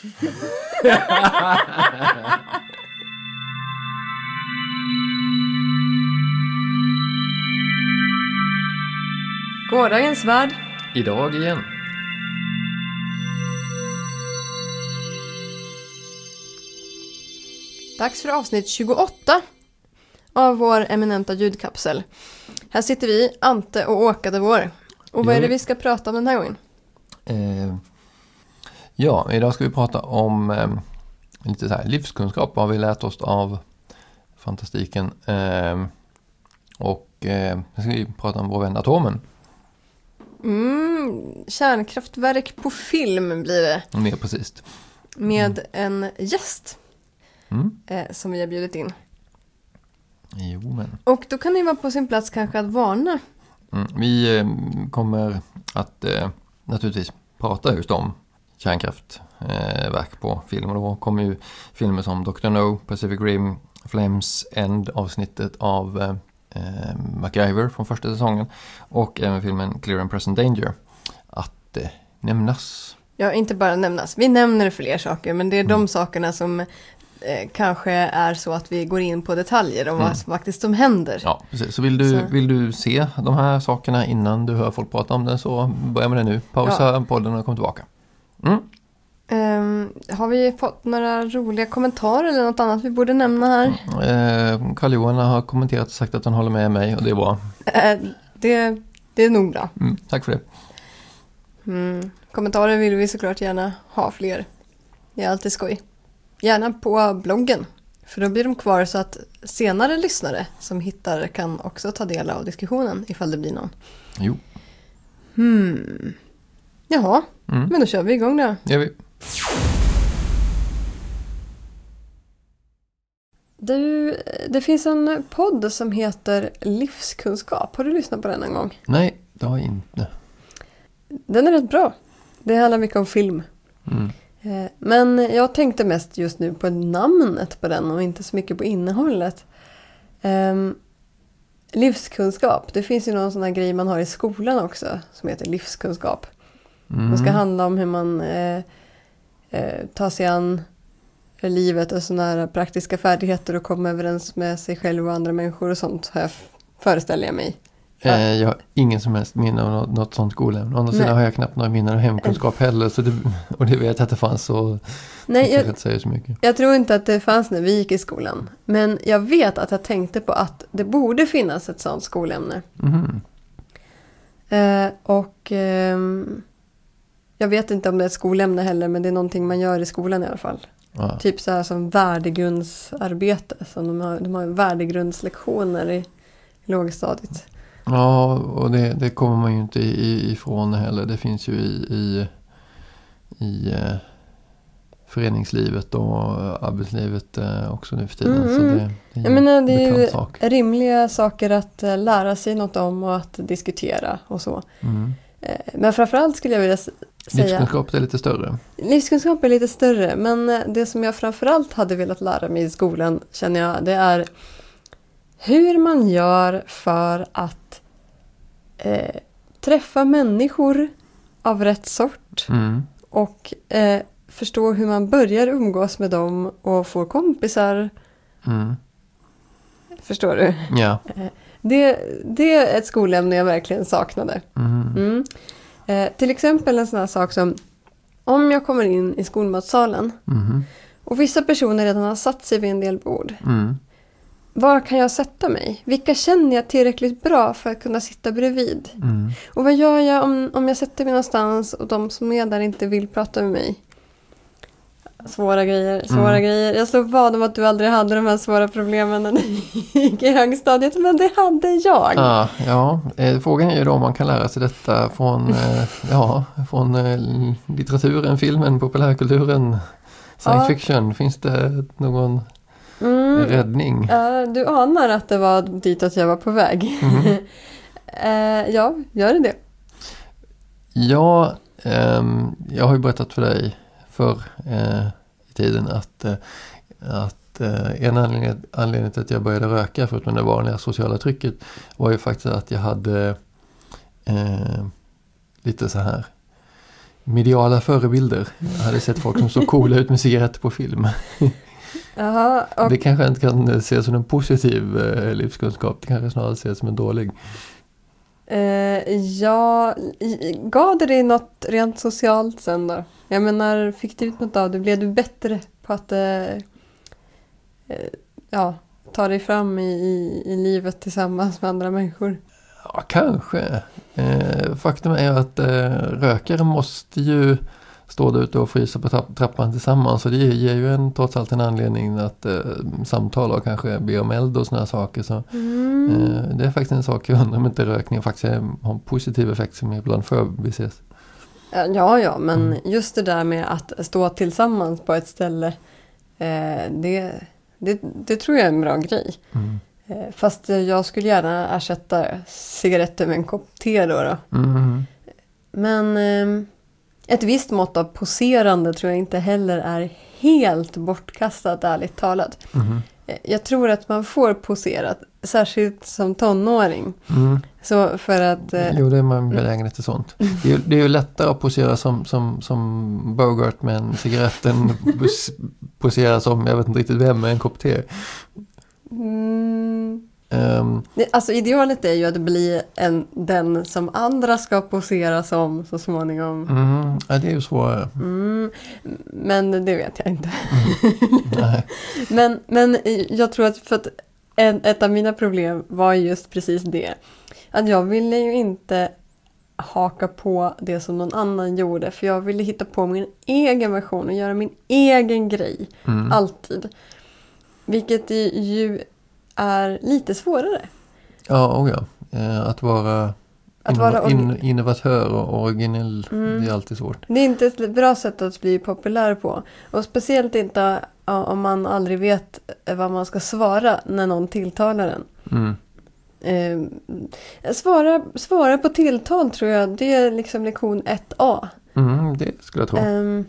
Gårdagens värld. Idag igen. Dags för avsnitt 28 av vår eminenta ljudkapsel. Här sitter vi, Ante och Åka de Vår. Och vad är det vi ska prata om den här gången? Ja, idag ska vi prata om lite så här livskunskap. Vad vi lärt oss av fantastiken. Och ska vi prata om vår vän atomen. Kärnkraftverk på film blir det. Mer precis. Med en gäst som vi har bjudit in. Jo, men. Och då kan det vara på sin plats kanske att varna. Vi kommer att naturligtvis prata just om kärnkraftverk på film. Och då kommer ju filmer som Dr. No, Pacific Rim, Flames End, avsnittet av MacGyver från första säsongen. Och även filmen Clear and Present Danger att nämnas. Ja, inte bara nämnas. Vi nämner fler saker, men det är de sakerna som kanske är så att vi går in på detaljer om vad faktiskt som händer. Ja, precis. Så vill du se de här sakerna innan du hör folk prata om det, så börja med det nu. Pausa podden och kom tillbaka. Har vi fått några roliga kommentarer eller något annat vi borde nämna här? Karl-Johan har kommenterat och sagt att han håller med mig, och det är bra. Det är nog bra. Tack för det. Kommentarer vill vi såklart gärna ha fler. Det är alltid skoj. Gärna på bloggen. För då blir de kvar så att senare lyssnare som hittar kan också ta del av diskussionen ifall det blir någon. Jo. Jaha, men då kör vi igång då. Gör vi. Det finns en podd som heter Livskunskap. Har du lyssnat på den en gång? Nej, det har jag inte. Den är rätt bra. Det handlar mycket om film. Men jag tänkte mest just nu på namnet på den och inte så mycket på innehållet. Livskunskap. Det finns ju någon sån här grej man har i skolan också som heter livskunskap. Det ska handla om hur man tar sig an livet och såna här praktiska färdigheter och komma överens med sig själv och andra människor och sånt, föreställer jag mig. Jag har ingen som helst minne av något sånt skolämne. Annars har jag knappt några minnen av hemkunskap heller. Så det vet jag att det fanns, så jag säger så mycket. Jag tror inte att det fanns när vi gick i skolan. Men jag vet att jag tänkte på att det borde finnas ett sånt skolämne. Jag vet inte om det är ett skolämne heller, men det är någonting man gör i skolan i alla fall. Ja. Typ så här som värdegrundsarbete. Som de har värdegrundslektioner i lågstadiet. Ja, och det kommer man ju inte ifrån heller. Det finns ju i föreningslivet och arbetslivet också nu för tiden. Så det är ju sak. Rimliga saker att lära sig något om och att diskutera och så. Men framförallt skulle jag vilja säga... Livskunskap är lite större. Livskunskap är lite större, men det som jag framförallt hade velat lära mig i skolan, känner jag, det är hur man gör för att träffa människor av rätt sort och förstå hur man börjar umgås med dem och får kompisar. Förstår du? Ja. Det är ett skolämne jag verkligen saknade. Till exempel en sån här sak som om jag kommer in i skolmatsalen och vissa personer redan har satt sig vid en del bord. Var kan jag sätta mig? Vilka känner jag tillräckligt bra för att kunna sitta bredvid? Och vad gör jag om jag sätter mig någonstans och de som är där inte vill prata med mig? Svåra grejer. Jag slår vad om att du aldrig hade de här svåra problemen när du gick i högstadiet, men det hade jag. Ja, frågan är ju då om man kan lära sig detta från litteraturen, filmen, populärkulturen, science fiction. Finns det någon räddning? Du anar att det var ditåt jag var på väg. Ja, gör det? Ja, jag har ju berättat för dig för i tiden att en anledning till att jag började röka, förutom det vanliga sociala trycket, var ju faktiskt att jag hade lite så här mediala förebilder. Jag hade sett folk som såg coola ut med cigaretter på film. Jaha, och... Det kanske inte kan ses som en positiv livskunskap. Det kanske snarare ses som en dålig. Ja, gav det dig något rent socialt sen då? Jag menar, fick du ut något av det? Blev du bättre på att ta dig fram i livet tillsammans med andra människor? Ja, kanske. Faktum är att rökare måste ju stå där ute och frysa på trappan tillsammans. Så det ger ju trots allt en anledning att samtala och kanske be om eld och såna här saker. Så, det är faktiskt en sak jag undrar om inte rökning faktiskt har en positiv effekt som ibland förbises. Ja, men just det där med att stå tillsammans på ett ställe, det tror jag är en bra grej. Fast jag skulle gärna ersätta cigaretter med en kopp te då. Men ett visst mått av poserande tror jag inte heller är helt bortkastat, ärligt talat. Jag tror att man får posera, särskilt som tonåring. Så för att... Jo, det är man benägen till sånt. Det är ju lättare att posera som Bogart med en cigarett än posera som, jag vet inte riktigt vem, med en kopp te. Alltså idealet är ju att bli den som andra ska posera som så småningom. Ja, det är ju svårare. Men det vet jag inte. Men jag tror att, för att ett av mina problem var just precis det. Att jag ville ju inte haka på det som någon annan gjorde. För jag ville hitta på min egen version och göra min egen grej. Alltid. Vilket ju är lite svårare. Ja. Att vara innovatör och originell, det är alltid svårt. Det är inte ett bra sätt att bli populär på. Och speciellt inte om man aldrig vet vad man ska svara när någon tilltalar en. Svara på tilltal tror jag, det är liksom lektion 1A. Det skulle jag tro.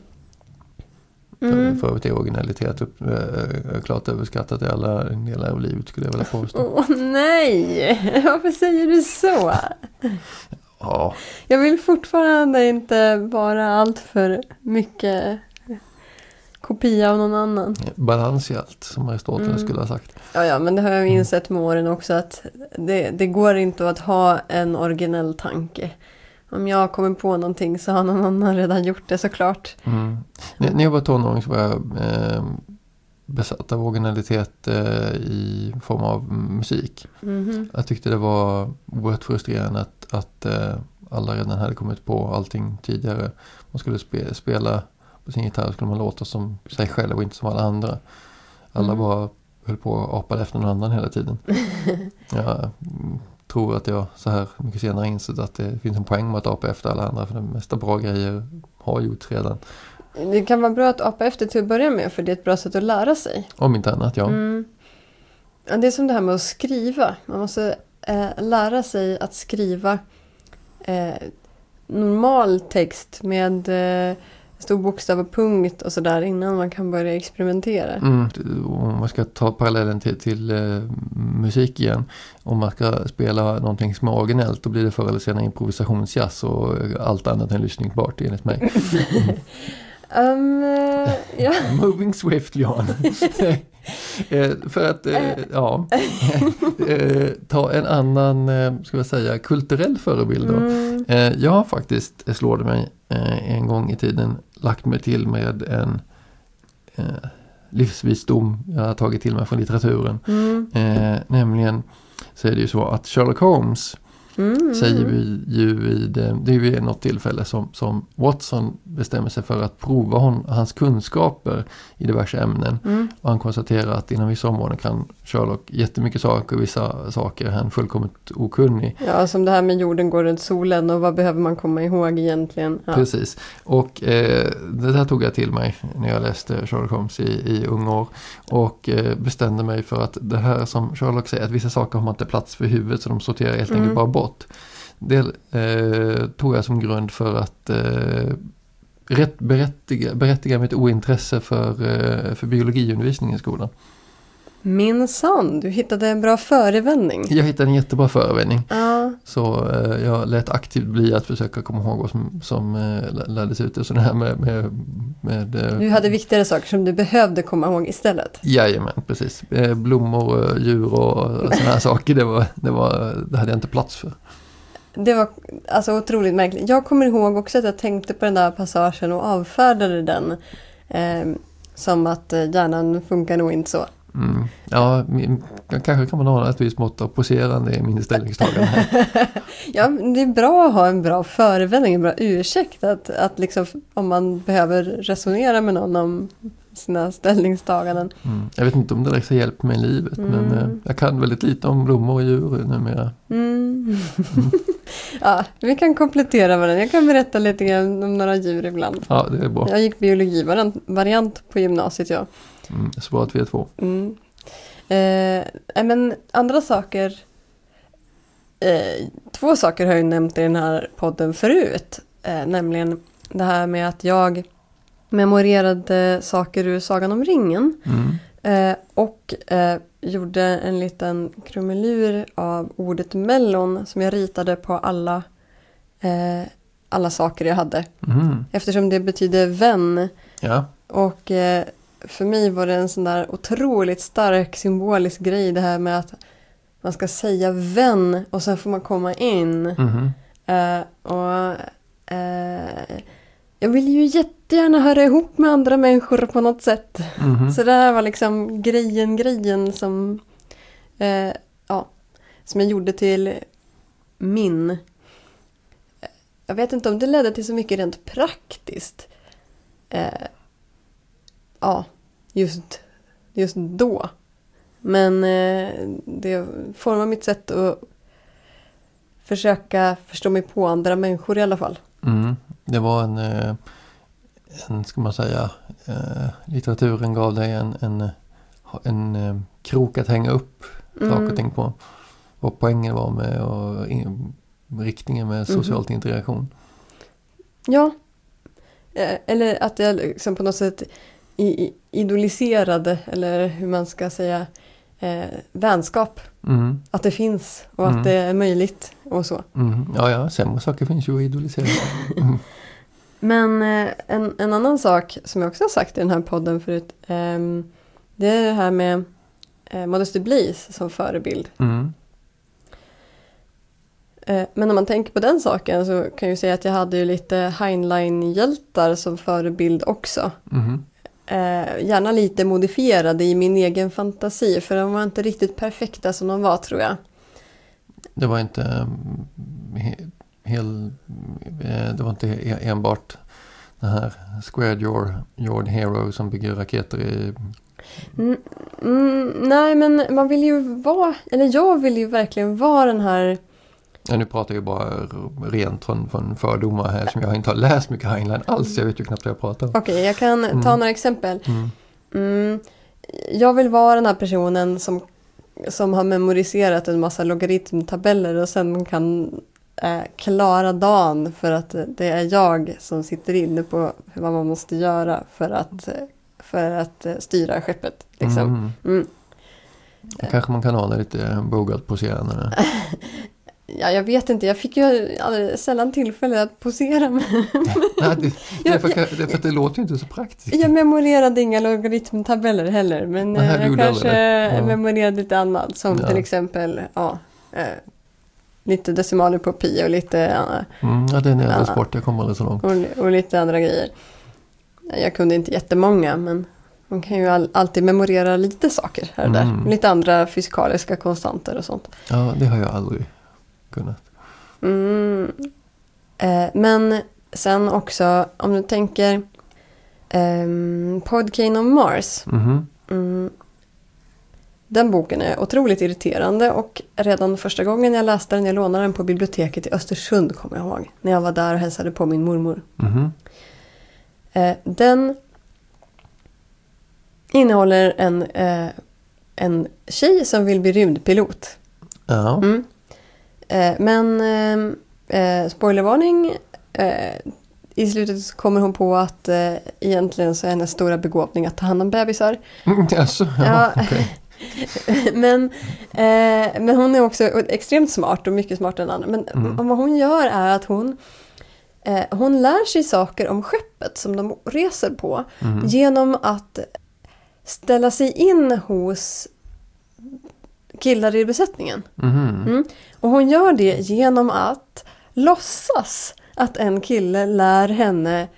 För övrigt är originalitet klart överskattat i alla delar av livet, skulle jag vilja påstå. Nej! Varför säger du så? Ja. Jag vill fortfarande inte vara allt för mycket kopia av någon annan. Balans i allt, som Aristoteles skulle ha sagt. Ja, men det har jag insett med åren också, att det går inte att ha en originell tanke. Om jag kommer på någonting så har någon annan redan gjort det, såklart. När jag var tonåring så var jag besatt av originalitet i form av musik. Jag tyckte det var oerhört frustrerande att alla redan hade kommit på allting tidigare. Man skulle spela på sin gitarr, skulle man låta som sig själv och inte som alla andra. Alla bara höll på att apa efter någon annan hela tiden. Jag tror att jag så här mycket senare insett att det finns en poäng med att apa efter alla andra, för de mesta bra grejer har gjorts redan. Det kan vara bra att apa efter till att börja med, för det är ett bra sätt att lära sig. Om inte annat, ja. Det är som det här med att skriva. Man måste lära sig att skriva normal text med stor bokstav och punkt och sådär innan man kan börja experimentera. Om man ska ta parallellen till musik igen. Om man ska spela någonting som är originellt, då blir det förr eller senare improvisationsjazz och allt annat än lyssningsbart, enligt mig. Ja. Moving swiftly on. För att ta en annan, ska jag säga, kulturell förebild då. Jag har faktiskt, slår det mig, en gång i tiden lagt mig till med en livsvisdom jag har tagit till mig från litteraturen. Nämligen så är det ju så att Sherlock Holmes säger vi ju det är ju något tillfälle som Watson bestämmer sig för att prova hans kunskaper i diverse ämnen. Och han konstaterar att inom vissa områden kan Sherlock jättemycket saker, och vissa saker är han fullkomligt okunnig. Ja, som det här med jorden går runt solen och vad behöver man komma ihåg egentligen. Ja. Precis. Och det där tog jag till mig när jag läste Sherlock Holmes i unga år. Och bestämde mig för att det här som Sherlock säger, att vissa saker har man inte plats för huvudet, så de sorterar helt enkelt bara bort. Det tog jag som grund för att berättiga mitt ointresse för biologiundervisning i skolan. Minsann, du hittade en bra förevändning. Jag hittade en jättebra förevändning. Ja. Så jag lät aktivt bli att försöka komma ihåg vad som lärdes ut. Och sådär här med du hade viktigare saker som du behövde komma ihåg istället. Jajamän, precis. Blommor, djur och sådana här saker, det hade jag inte plats för. Det var alltså otroligt märkligt. Jag kommer ihåg också att jag tänkte på den där passagen och avfärdade den som att hjärnan funkar nog inte så. Ja, kanske kan man ha ett visst mått av poserande i min ställningstagande. Ja, det är bra att ha en bra förevändning, en bra ursäkt att liksom, om man behöver resonera med någon om sina ställningstaganden. Jag vet inte om det direkt har hjälpt mig i livet, men jag kan väldigt lite om blommor och djur numera. Ja, vi kan komplettera varandra. Jag kan berätta lite grann om några djur ibland. Ja, det är bra. Jag gick biologivariant på gymnasiet, ja. Så bra att vi är två. Men andra saker, två saker har jag nämnt i den här podden förut. Nämligen det här med att jag memorerade saker ur Sagan om ringen. Och gjorde en liten krumelur av ordet mellon som jag ritade på alla saker jag hade. Eftersom det betyder vän. Ja. Och för mig var det en sån där otroligt stark symbolisk grej, det här med att man ska säga vän och sen får man komma in. Jag vill ju jättegärna höra ihop med andra människor på något sätt. Så det här var liksom grejen som som jag gjorde till min. Jag vet inte om det ledde till så mycket rent praktiskt. Just då. Men det formar mitt sätt att försöka förstå mig på andra människor i alla fall. Det var en ska man säga, litteraturen gav dig en krok att hänga upp saker och ting på. Och poängen var med och riktningen med socialt integration. Ja. Eller att jag liksom på något sätt idoliserade, eller hur man ska säga, vänskap. Att det finns och att det är möjligt och så. Ja, sämre saker finns ju att idolisera. Men en annan sak som jag också har sagt i den här podden förut, det är det här med Modesty Blaise som förebild. Men om man tänker på den saken så kan jag ju säga att jag hade ju lite Heinlein-hjältar som förebild också. Gärna lite modifierade i min egen fantasi, för de var inte riktigt perfekta som de var, tror jag. Det var inte det var inte enbart den här square-jawed hero som bygger raketer i... Nej, men man vill ju vara, eller jag vill ju verkligen vara den här... Ja, nu pratar jag bara rent från fördomar här, som jag inte har läst mycket Heinlein alls. Jag vet ju knappt vad jag pratar om. Okej, jag kan ta några exempel. Jag vill vara den här personen som har memoriserat en massa logaritmtabeller och sen kan klara dagen för att det är jag som sitter inne på vad man måste göra för att styra skeppet. Liksom. Kanske man kan ha lite Bogart-poserande. Ja, jag vet inte. Jag fick ju sällan tillfälle att posera. Nej, det är för att det låter ju inte så praktiskt. Jag memorerade inga logaritmtabeller heller. Men jag kanske memorerade lite annat. Som till exempel lite decimaler på pi och lite... Ja, det är en äldre sport. Jag kommer aldrig så långt. Och lite andra grejer. Jag kunde inte jättemånga, men man kan ju alltid memorera lite saker här och där. Lite andra fysikaliska konstanter och sånt. Ja, det har jag aldrig kunnat. Men sen också, om du tänker Podkayne on Mars. Den boken är otroligt irriterande, och redan första gången jag läste den, jag lånade den på biblioteket i Östersund, kommer jag ihåg. När jag var där och hälsade på min mormor. Den innehåller en tjej som vill bli rymdpilot. Ja. Men spoilervarning, i slutet så kommer hon på att egentligen så är hennes stora begåvning att ta hand om bebisar. Alltså, ja, okay. Men hon är också extremt smart och mycket smartare än andra. Men vad hon gör är att hon lär sig saker om skeppet som de reser på genom att ställa sig in hos killar i besättningen. Och hon gör det genom att låtsas att en kille lär henne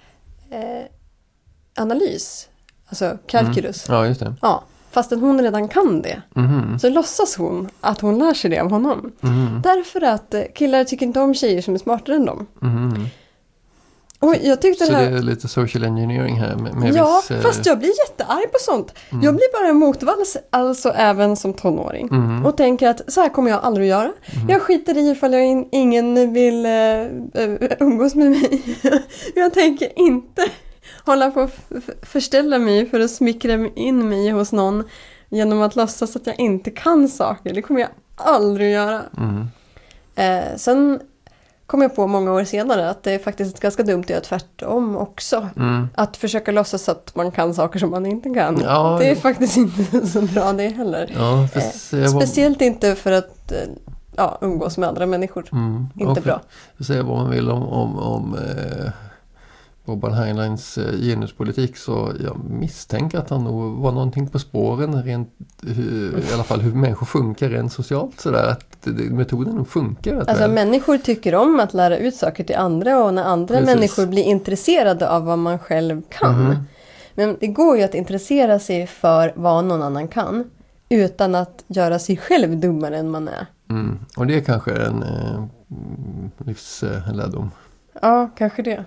analys. Alltså calculus. Ja, just det. Ja, fastän hon redan kan det. Så låtsas hon att hon lär sig det av honom. Därför att killar tycker inte om tjejer som är smartare än dem. Och jag tyckte så det här... det är lite social engineering här? Med ja, viss, fast jag blir jättearg på sånt. Jag blir bara motvalls, alltså även som tonåring. Och tänker att så här kommer jag aldrig att göra. Jag skiter i ifall ingen vill umgås med mig. Jag tänker inte hålla på att förställa mig för att smickra in mig hos någon genom att låtsas att jag inte kan saker. Det kommer jag aldrig att göra. Sen kom jag på många år senare att det är faktiskt ganska dumt att göra tvärtom också. Att försaka låtsas att man kan saker som man inte kan. Ja, det är faktiskt inte så bra det heller. Ja, speciellt inte för att umgås med andra människor. Inte bra. För säga vad man vill om Robert Heinleins genuspolitik, så jag misstänker att han nog var någonting på spåren rent, i alla fall hur människor funkar rent socialt, sådär, att metoden funkar. Alltså människor tycker om att lära ut saker till andra, och när andra människor blir intresserade av vad man själv kan. Men det går ju att intressera sig för vad någon annan kan utan att göra sig själv dummare än man är. Och det är kanske en livslärdom. Ja, kanske det.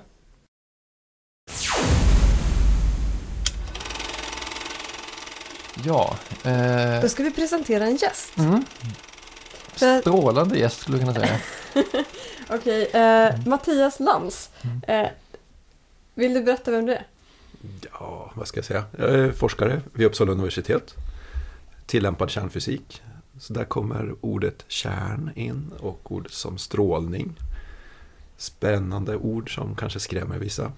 Ja. Då ska vi presentera en gäst. Strålande gäst skulle jag kunna säga. Okej, Mattias Lantz. Vill du berätta vem du är? Ja, vad ska jag säga? Jag är forskare vid Uppsala universitet. Tillämpad kärnfysik. Så där kommer ordet kärn in och ord som strålning. Spännande ord som kanske skrämmer vissa.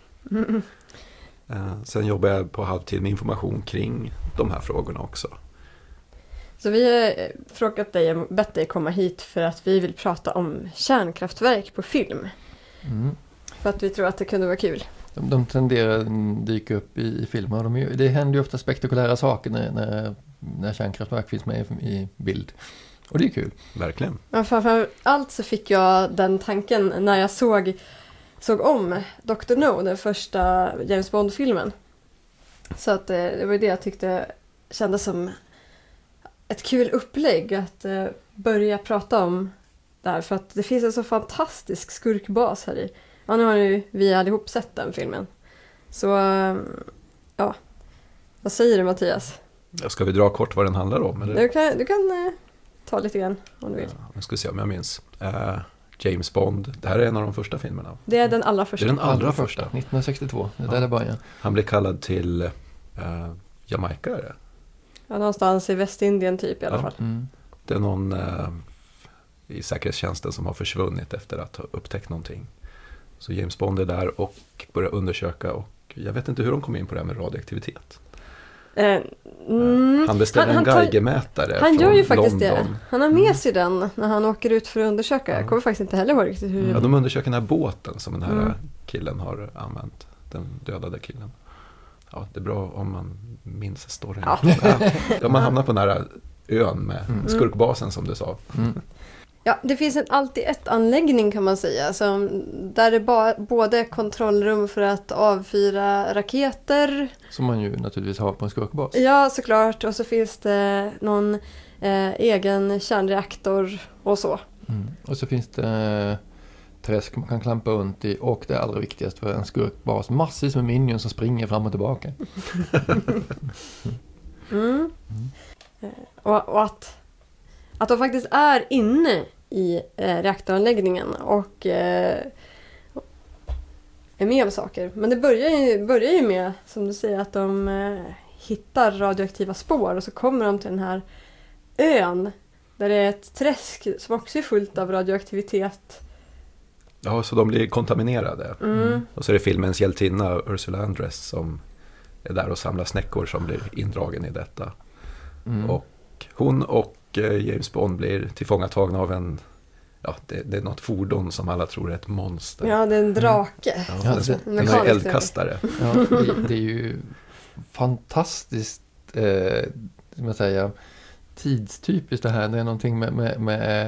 Sen jobbar jag på halvtid med information kring de här frågorna också. Så vi har bett dig komma hit för att vi vill prata om kärnkraftverk på film. För att vi tror att det kunde vara kul. De tenderar att dyka upp i filmer. Det händer ju ofta spektakulära saker när kärnkraftverk finns med i bild. Och det är kul. Verkligen. Ja, framför allt så fick jag den tanken när jag såg om Dr. No, den första James Bond-filmen. Så att det var det jag tyckte kändes som ett kul upplägg att börja prata om där. För att det finns en så fantastisk skurkbas här i. Ja, nu har ju vi allihop sett den filmen. Så, ja. Vad säger du, Mattias? Ska vi dra kort vad den handlar om? Eller? Du kan ta lite grann om du vill. Ja, jag ska se om jag minns. James Bond, det här är en av de första filmerna. Det är den allra första. Det är den allra första. 1962, det där är början. Han blev kallad till Jamaica, är det? Ja, någonstans i Västindien typ i alla fall. Det är någon i säkerhetstjänsten som har försvunnit efter att ha upptäckt någonting. Så James Bond är där och börjar undersöka, och jag vet inte hur de kom in på det här med radioaktivitet. Han beställer en Geigermätare han från gör ju faktiskt London. det. Han har med sig den när han åker ut för att undersöka. Jag kommer faktiskt inte heller ihåg riktigt hur... Ja, de undersöker den här båten som den här killen har använt. Den dödade killen. Ja, det är bra om man minns storyn. Ja, man hamnar på den här ön med skurkbasen som du sa. Ja, det finns en alltid ett anläggning kan man säga. Där det både kontrollrum för att avfyra raketer. Som man ju naturligtvis har på en skurkbas. Ja, såklart. Och så finns det någon egen kärnreaktor och så. Och så finns det träsk man kan klampa runt i. Och det allra viktigaste för en skurkbas. Massvis med minions som springer fram och tillbaka. Och att de faktiskt är inne i reaktoranläggningen och är med om saker. Men det börjar ju med, som du säger, att de hittar radioaktiva spår och så kommer de till den här ön där det är ett träsk som också är fullt av radioaktivitet. Ja, så de blir kontaminerade. Och så är det filmens hjältinna Ursula Andress som är där och samlar snäckor som blir indragen i detta. Och Och hon och James Bond blir tillfångatagna av en, ja, det är något fordon som alla tror är ett monster. Ja, det är en drake. Ja, en eldkastare. Ja, det är ju fantastiskt, ska man säga, tidstypiskt det här. Det är någonting med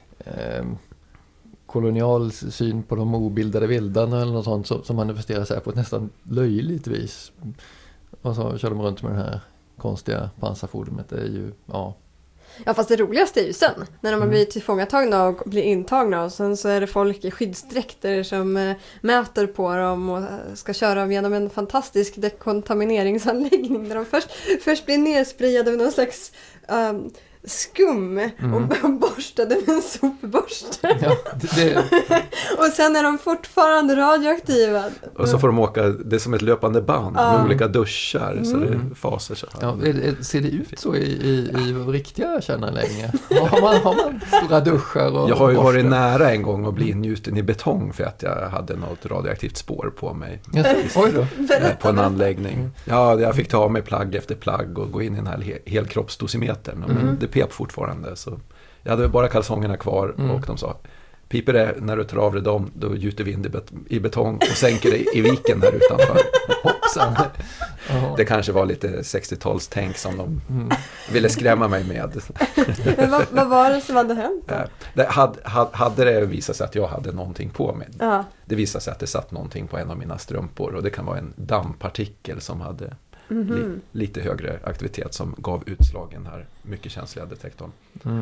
kolonial syn på de obildade vildarna eller något sånt som manifesterar sig på ett nästan löjligt vis. Och så kör de runt med det här konstiga pansarfordonet. Det är ju, ja. Ja, fast det roligaste är ju sen. När de har blivit tillfångatagna och blir intagna. Och sen så är det folk i skyddsdräkter som mäter på dem och ska köra dem genom en fantastisk dekontamineringsanläggning. Där de först blir nersprayade med någon slags skum och borstade med en sopborste. Ja, och sen är de fortfarande radioaktiva. Och så får de åka, det är som ett löpande band med olika duschar, så det fasar sig. Ja, ser det ut så i riktiga kärnanläggningar? Har man stora duschar? Och jag har ju varit nära en gång att bli ingjuten i betong för att jag hade något radioaktivt spår på mig. Oj då. På en anläggning. Ja, jag fick ta av mig plagg efter plagg och gå in i den här helkroppsdosimetern. Men det pep fortfarande. Så jag hade bara kalsongerna kvar och de sa, piper det när du tar av dig dem, då gjuter vi in i betong och sänker det i viken där utanför. Hoppsan. Det kanske var lite 60-talstänk som de ville skrämma mig med. Men vad var det som hade hänt då? Hade det visat sig att jag hade någonting på mig. Det visade sig att det satt någonting på en av mina strumpor och det kan vara en dammpartikel som hade lite högre aktivitet som gav utslagen här mycket känsliga detektorn.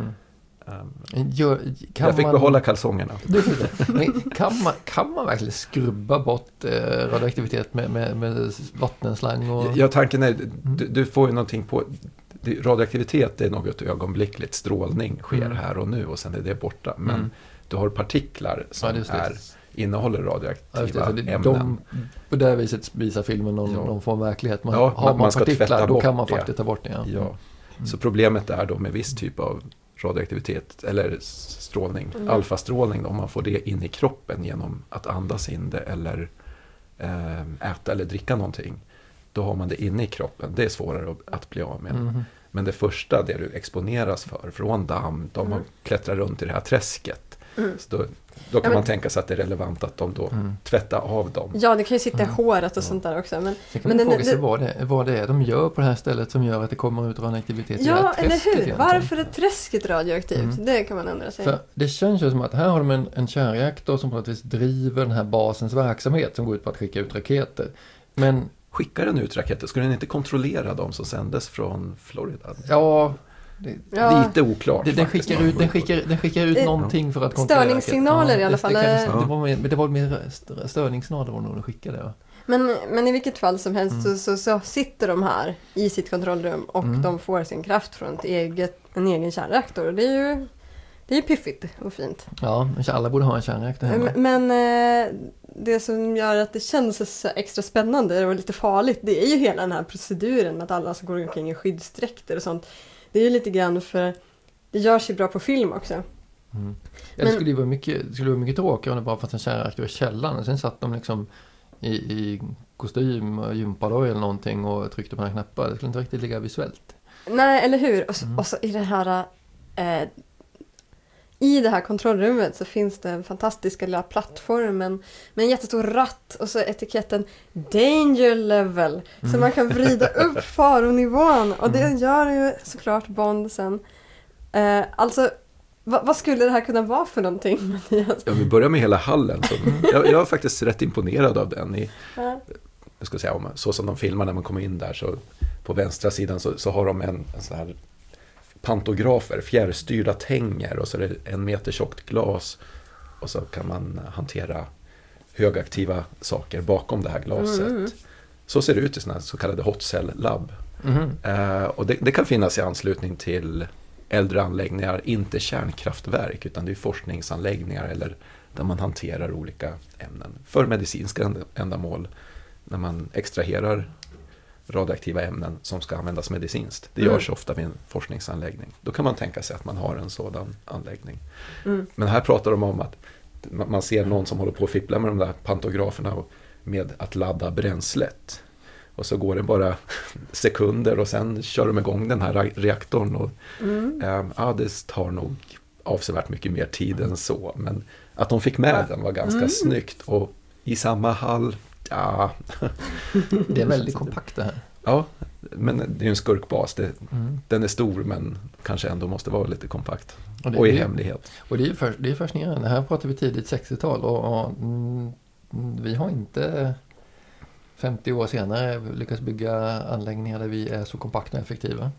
Jag fick behålla kalsongerna. Kan man verkligen skrubba bort radioaktivitet med vattenslang? Ja, tanken är, du får ju någonting på... Radioaktivitet är något ögonblickligt. Strålning sker här och nu och sen är det borta. Men du har partiklar som innehåller radioaktiva ämnen. På det viset visar filmen någon form av verklighet. Har man partiklar, då kan man faktiskt ta bort det. Ja. Så problemet är då med viss typ av radioaktivitet eller strålning, alfastrålning, om man får det in i kroppen genom att andas in det eller äta eller dricka någonting, då har man det inne i kroppen. Det är svårare att bli av med. Men det första, det du exponeras för från damm, de har klättrat runt i det här träsket. Så då kan man tänka sig att det är relevant att de då tvättar av dem. Ja, det kan ju sitta i håret och sånt där också. Men man fråga sig vad det är de gör på det här stället som gör att det kommer ut radioaktivitet i det här träsket. Ja, eller hur? Varför är träsket radioaktivt? Det kan man undra sig. För det känns ju som att här har de en kärnreaktor som på något vis driver den här basens verksamhet som går ut på att skicka ut raketer. Men skickar den ut raketer? Skulle den inte kontrollera dem som sändes från Florida? Ja, lite oklart. Den skickar ut någonting för att kontrollera. Störningssignaler i alla fall. Det var mer störningssignaler när de skickade. Ja. Men i vilket fall som helst så sitter de här i sitt kontrollrum och de får sin kraft från en egen kärnreaktor. Det är ju piffigt och fint. Ja, alla borde ha en kärnreaktor hemma. Men det som gör att det känns så extra spännande och lite farligt, det är ju hela den här proceduren med att alla som går omkring i skyddsdräkter och sånt. Det är ju lite grann för det görs ju bra på film också. Det skulle ju vara mycket tråkigare om det bara fanns en kärnreaktor i källaren och sen satt de liksom i kostym och gympadoj eller någonting och tryckte på några knappar. Det skulle inte riktigt ligga visuellt. Nej, eller hur? Och så i det här i det här kontrollrummet så finns det en fantastisk lilla plattform med en jättestor ratt och så etiketten Danger Level. Så man kan vrida upp faronivån och det gör ju såklart Bond sen. Alltså, vad skulle det här kunna vara för någonting, Mattias? Ja, vi börjar med hela hallen. Så jag är faktiskt rätt imponerad av den. Jag ska säga, så som de filmar när man kommer in där, så på vänstra sidan så har de en sån här pantografer, fjärrstyrda tänger och så är det 1 meter tjockt glas och så kan man hantera högaktiva saker bakom det här glaset. Så ser det ut i såna här så kallade hot cell lab. Och det kan finnas i anslutning till äldre anläggningar, inte kärnkraftverk utan det är forskningsanläggningar eller där man hanterar olika ämnen för medicinska ändamål när man extraherar radioaktiva ämnen som ska användas medicinskt. Det görs ofta vid en forskningsanläggning. Då kan man tänka sig att man har en sådan anläggning. Men här pratar de om att man ser någon som håller på att fippla med de där pantograferna med att ladda bränslet. Och så går det bara sekunder och sen kör de igång den här reaktorn. Och, det tar nog avsevärt mycket mer tid än så. Men att de fick med den var ganska snyggt. Och i samma hall, ja. Det är väldigt kompakt det här. Ja, men det är ju en skurkbas. Den är stor men kanske ändå måste vara lite kompakt. Och i hemlighet. Och det är fascinerande. Här pratar vi tidigt 60-tal och vi har inte 50 år senare lyckats bygga anläggningar där vi är så kompakta och effektiva.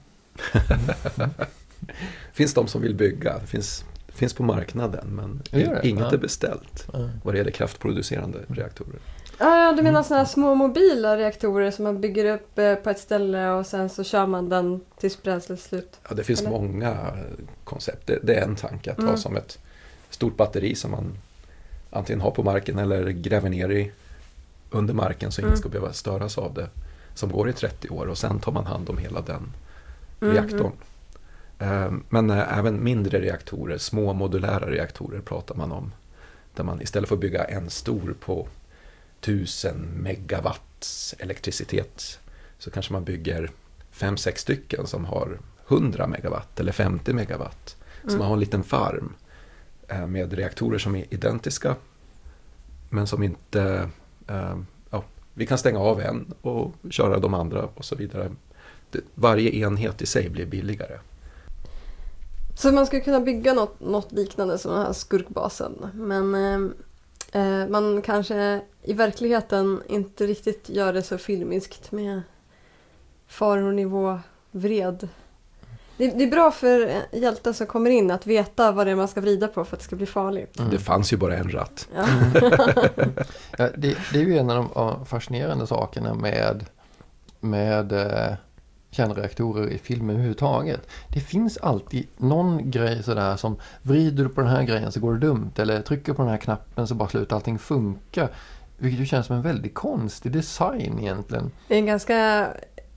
Finns de som vill bygga. Det finns på marknaden men inget är beställt vad det gäller kraftproducerande reaktorer. Ja, du menar sådana här små mobila reaktorer som man bygger upp på ett ställe och sen så kör man den tills bränslet är slut? Ja, det finns många koncept. Det är en tanke att ha som ett stort batteri som man antingen har på marken eller gräver ner under marken så ingen ska behöva störas av det. Som går i 30 år och sen tar man hand om hela den reaktorn. Men även mindre reaktorer, små modulära reaktorer pratar man om. Där man istället för att bygga en stor på 1000 megawatts elektricitet så kanske man bygger 5-6 stycken som har 100 megawatt eller 50 megawatt. Så man har en liten farm med reaktorer som är identiska men som inte... vi kan stänga av en och köra de andra och så vidare. Varje enhet i sig blir billigare. Så man skulle kunna bygga något liknande som den här skurkbasen. Men man kanske i verkligheten inte riktigt gör det så filmiskt med faronivå vred. Det är bra för hjälten som kommer in att veta vad det är man ska vrida på för att det ska bli farligt. Det fanns ju bara en ratt. Ja. Ja, det är ju en av de fascinerande sakerna med kärnreaktorer i film överhuvudtaget. Det finns alltid någon grej sådär som vrider du på den här grejen så går det dumt eller trycker på den här knappen så bara slutar allting funka. Vilket ju känns som en väldigt konstig design egentligen. Det är en ganska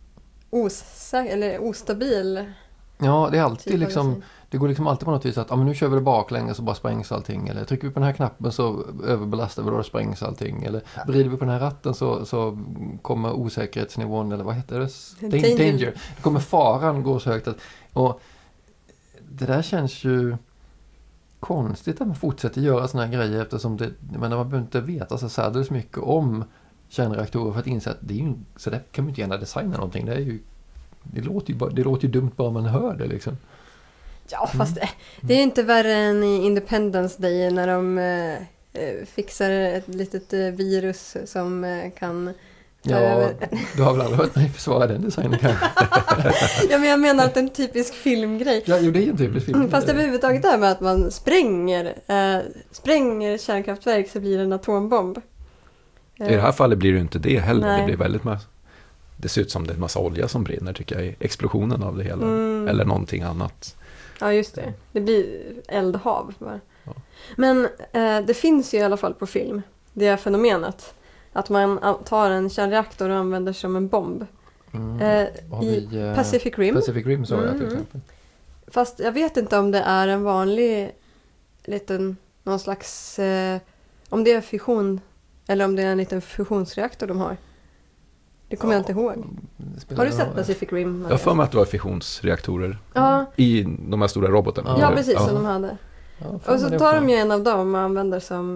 ostabil. Ja, det är alltid liksom, det går liksom alltid på något vis att men nu kör vi det baklänges och bara sprängs allting. Eller trycker vi på den här knappen så överbelastar vi och då sprängs allting. Eller vrider vi på den här ratten så kommer osäkerhetsnivån, eller vad heter det? Danger. Det kommer faran gå så högt att, och det där känns ju konstigt att man fortsätter göra såna här grejer eftersom man behöver inte veta så särskilt mycket om kärnreaktorer för att inse att det är ju, så där kan man inte gärna designa någonting. Det låter ju dumt bara man hör det liksom. Ja, fast det är inte värre än i Independence Day när de fixar ett litet virus som kan ta över. Du har väl aldrig hört mig försvara den designen kanske? Ja, men jag menar att det är en typisk filmgrej. Ja, jo, det är en typisk filmgrej. Fast överhuvudtaget är med att man spränger kärnkraftverk så blir det en atombomb. I det här fallet blir det inte det heller. Nej. Det blir väldigt det ser ut som det är en massa olja som brinner tycker jag i explosionen av det hela. Eller någonting annat. Ja, just det. Det blir eldhav bara. Ja. Men det finns ju i alla fall på film. Det är fenomenet. Att man tar en kärnreaktor och använder som en bomb. I Pacific Rim. Pacific Rim så till exempel. Fast jag vet inte om det är en vanlig någon slags om det är fission eller om det är en liten fusionsreaktor de har. Det kommer jag inte ihåg. Har du sett Pacific Rim? Jag har för mig att det var fissionsreaktorer i de här stora robotarna. Ja, precis som de hade. Ja, och så tar de ju en av dem och använder som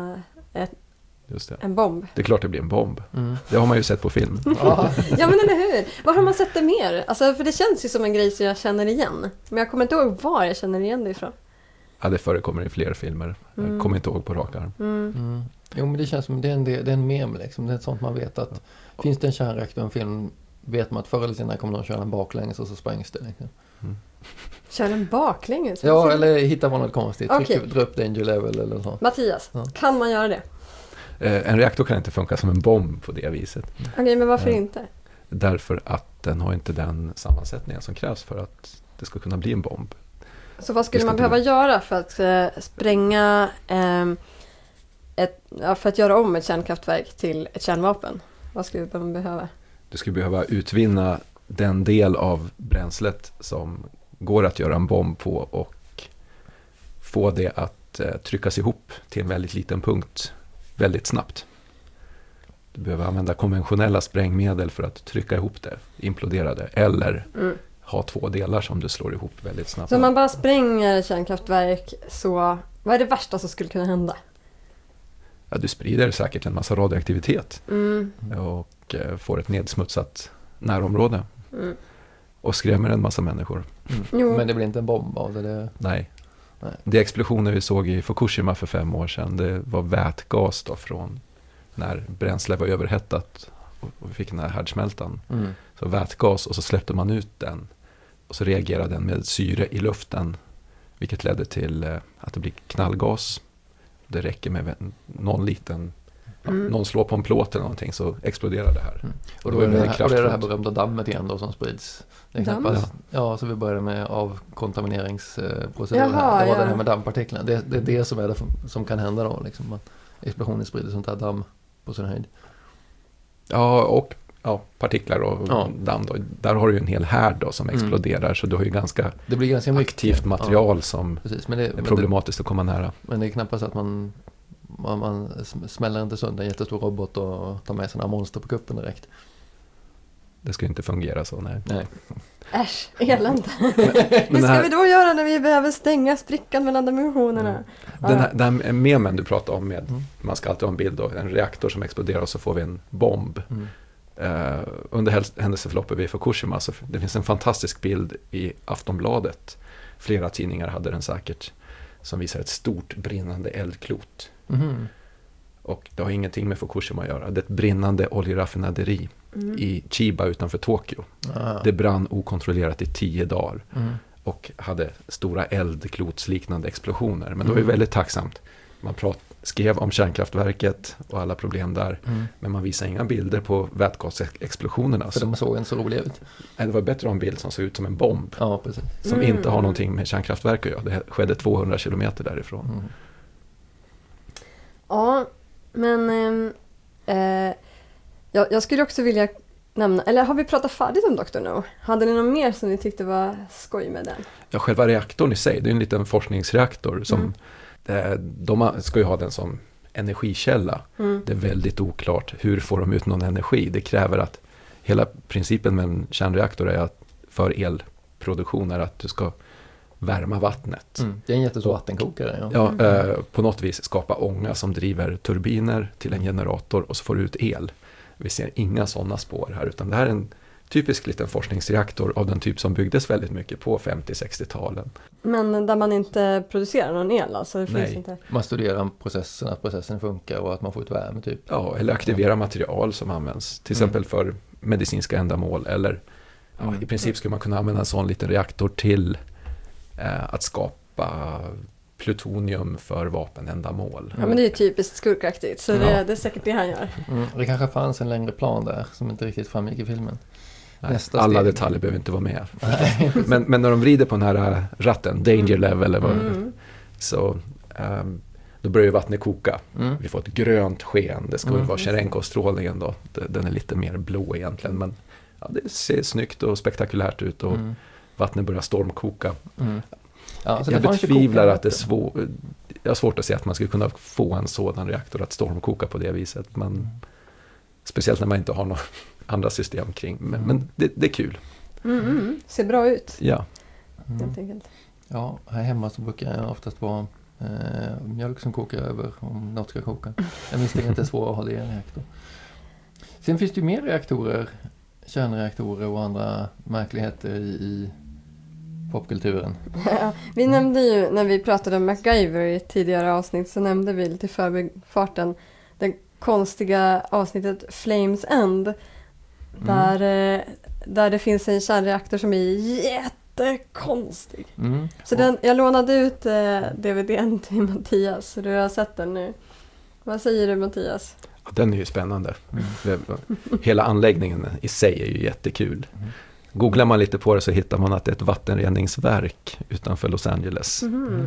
en bomb. Det är klart det blir en bomb. Det har man ju sett på film. Ja, men eller hur? Var har man sett det mer? Alltså, för det känns ju som en grej som jag känner igen. Men jag kommer inte ihåg var jag känner igen det ifrån. Ja, det förekommer i fler filmer. Jag kommer inte ihåg på rak arm. Jo, men det känns som det är en mem liksom. Det är sånt man vet att finns det en kärnreaktor i en film vet man att förr eller senare kommer någon köra den baklänges och så sprängs det liksom. Kör den baklänges? Ja, eller hittar man något konstigt. Okay. Dra upp danger level eller så. Mattias, kan man göra det? En reaktor kan inte funka som en bomb på det viset. Okej, men varför inte? Därför att den har inte den sammansättningen som krävs för att det ska kunna bli en bomb. Så vad skulle man behöva göra för att spränga för att göra om ett kärnkraftverk till ett kärnvapen? Vad skulle man behöva? Du skulle behöva utvinna den del av bränslet som går att göra en bomb på och få det att tryckas ihop till en väldigt liten punkt väldigt snabbt. Du behöver använda konventionella sprängmedel för att trycka ihop det, implodera det. Eller ha 2 delar som du slår ihop väldigt snabbt. Så om man bara spränger ett kärnkraftverk, så vad är det värsta som skulle kunna hända? Ja, du sprider säkert en massa radioaktivitet. Och får ett nedsmutsat närområde. Och skrämmer en massa människor. Men det blir inte en bomb av det? Nej. Det explosioner vi såg i Fukushima för 5 år sedan, det var vätgas då från när bränslet var överhettat och vi fick den här härdsmältan. Så vätgas, och så släppte man ut den och så reagerade den med syre i luften, vilket ledde till att det blir knallgas. Det räcker med någon liten, någon slår på en plåt eller någonting så exploderar det här. Och då är det här berömda dammet igen då som sprids. Det är knappast, så vi började med avkontamineringsproceduren här. Det var det här med dammpartiklarna. Det är det som är det som kan hända då, liksom, att explosionen sprider sånt här damm på sin höjd. Ja, och partiklar och damm då. Där har du ju en hel härd då som exploderar, så du har ju ganska aktivt material som är problematiskt att komma nära. Men det är knappast att man smäller inte sönder en jättestor robot och tar med sina monster på kuppen direkt. Det ska ju inte fungera så, nej. Äsch, elände. Hur ska vi då göra när vi behöver stänga sprickan mellan dimensionerna? Den här memen du pratar om med, man ska alltid ha en bild då, en reaktor som exploderar och så får vi en bomb. Under händelseförloppet vid Fukushima, så det finns en fantastisk bild i Aftonbladet. Flera tidningar hade den säkert, som visar ett stort brinnande eldklot. Och det har ingenting med Fukushima att göra. Det är ett brinnande oljeraffinaderi i Chiba utanför Tokyo. Det brann okontrollerat i 10 dagar och hade stora eldklotsliknande explosioner. Men det var ju väldigt tacksamt. Man skrev om kärnkraftverket och alla problem där, men man visade inga bilder på vätgasexplosionerna. För de såg en så rolig ut. Det var bättre att ha en bild som såg ut som en bomb. Ja, precis. Som inte har någonting med kärnkraftverk att göra. Det skedde 200 kilometer därifrån. Ja, men jag skulle också vilja nämna, eller har vi pratat färdigt om Dr. No? Hade ni något mer som ni tyckte var skoj med den? Ja, själva reaktorn i sig, det är en liten forskningsreaktor som de ska ju ha den som energikälla. Det är väldigt oklart hur får de ut någon energi. Det kräver att hela principen med en kärnreaktor är att för elproduktion är att du ska värma vattnet. Det är en jättestor vattenkokare. Ja, på något vis skapa ånga som driver turbiner till en generator och så får du ut el. Vi ser inga sådana spår här, utan det här är en typisk liten forskningsreaktor av den typ som byggdes väldigt mycket på 50-60-talen. Men där man inte producerar någon el, alltså? Det finns inte. Man studerar processen, att processen funkar och att man får ut värme typ. Ja, eller aktivera material som används till exempel för medicinska ändamål, eller i princip skulle man kunna använda en sån liten reaktor till att skapa plutonium för vapenändamål. Ja, men det är ju typiskt skurkaktigt, så det är säkert det han gör. Det kanske fanns en längre plan där som inte riktigt framgick i filmen. Nej, alla detaljer behöver inte vara med. men när de vrider på den här ratten, danger level eller vad, så då börjar ju vattnet koka. Vi får ett grönt sken. Det ska vara Cherenkov-strålningen då. Den är lite mer blå egentligen, men det ser snyggt och spektakulärt ut och vattnet börjar stormkoka. Ja, så jag betvivlar att det är svårt. Jag har svårt att se att man skulle kunna få en sådan reaktor att stormkoka på det viset. Men, speciellt när man inte har några andra system kring. Men det är kul. Ser bra ut. Ja. Helt enkelt. Ja, här hemma så brukar jag oftast vara mjölk som kokar över om något ska koka. Jag misstänker att det är svårt att ha det i en reaktor. Sen finns det ju mer reaktorer, kärnreaktorer och andra märkligheter i popkulturen. Ja, vi nämnde ju när vi pratade om MacGyver i ett tidigare avsnitt, så nämnde vi lite förbifarten det konstiga avsnittet Flames End där det finns en kärnreaktor som är jättekonstig. Så jag lånade ut DVD:n till Mattias, så du har sett den nu. Vad säger du, Mattias? Ja, den är ju spännande. Hela anläggningen i sig är ju jättekul. Googlar man lite på det så hittar man att det är ett vattenreningsverk utanför Los Angeles.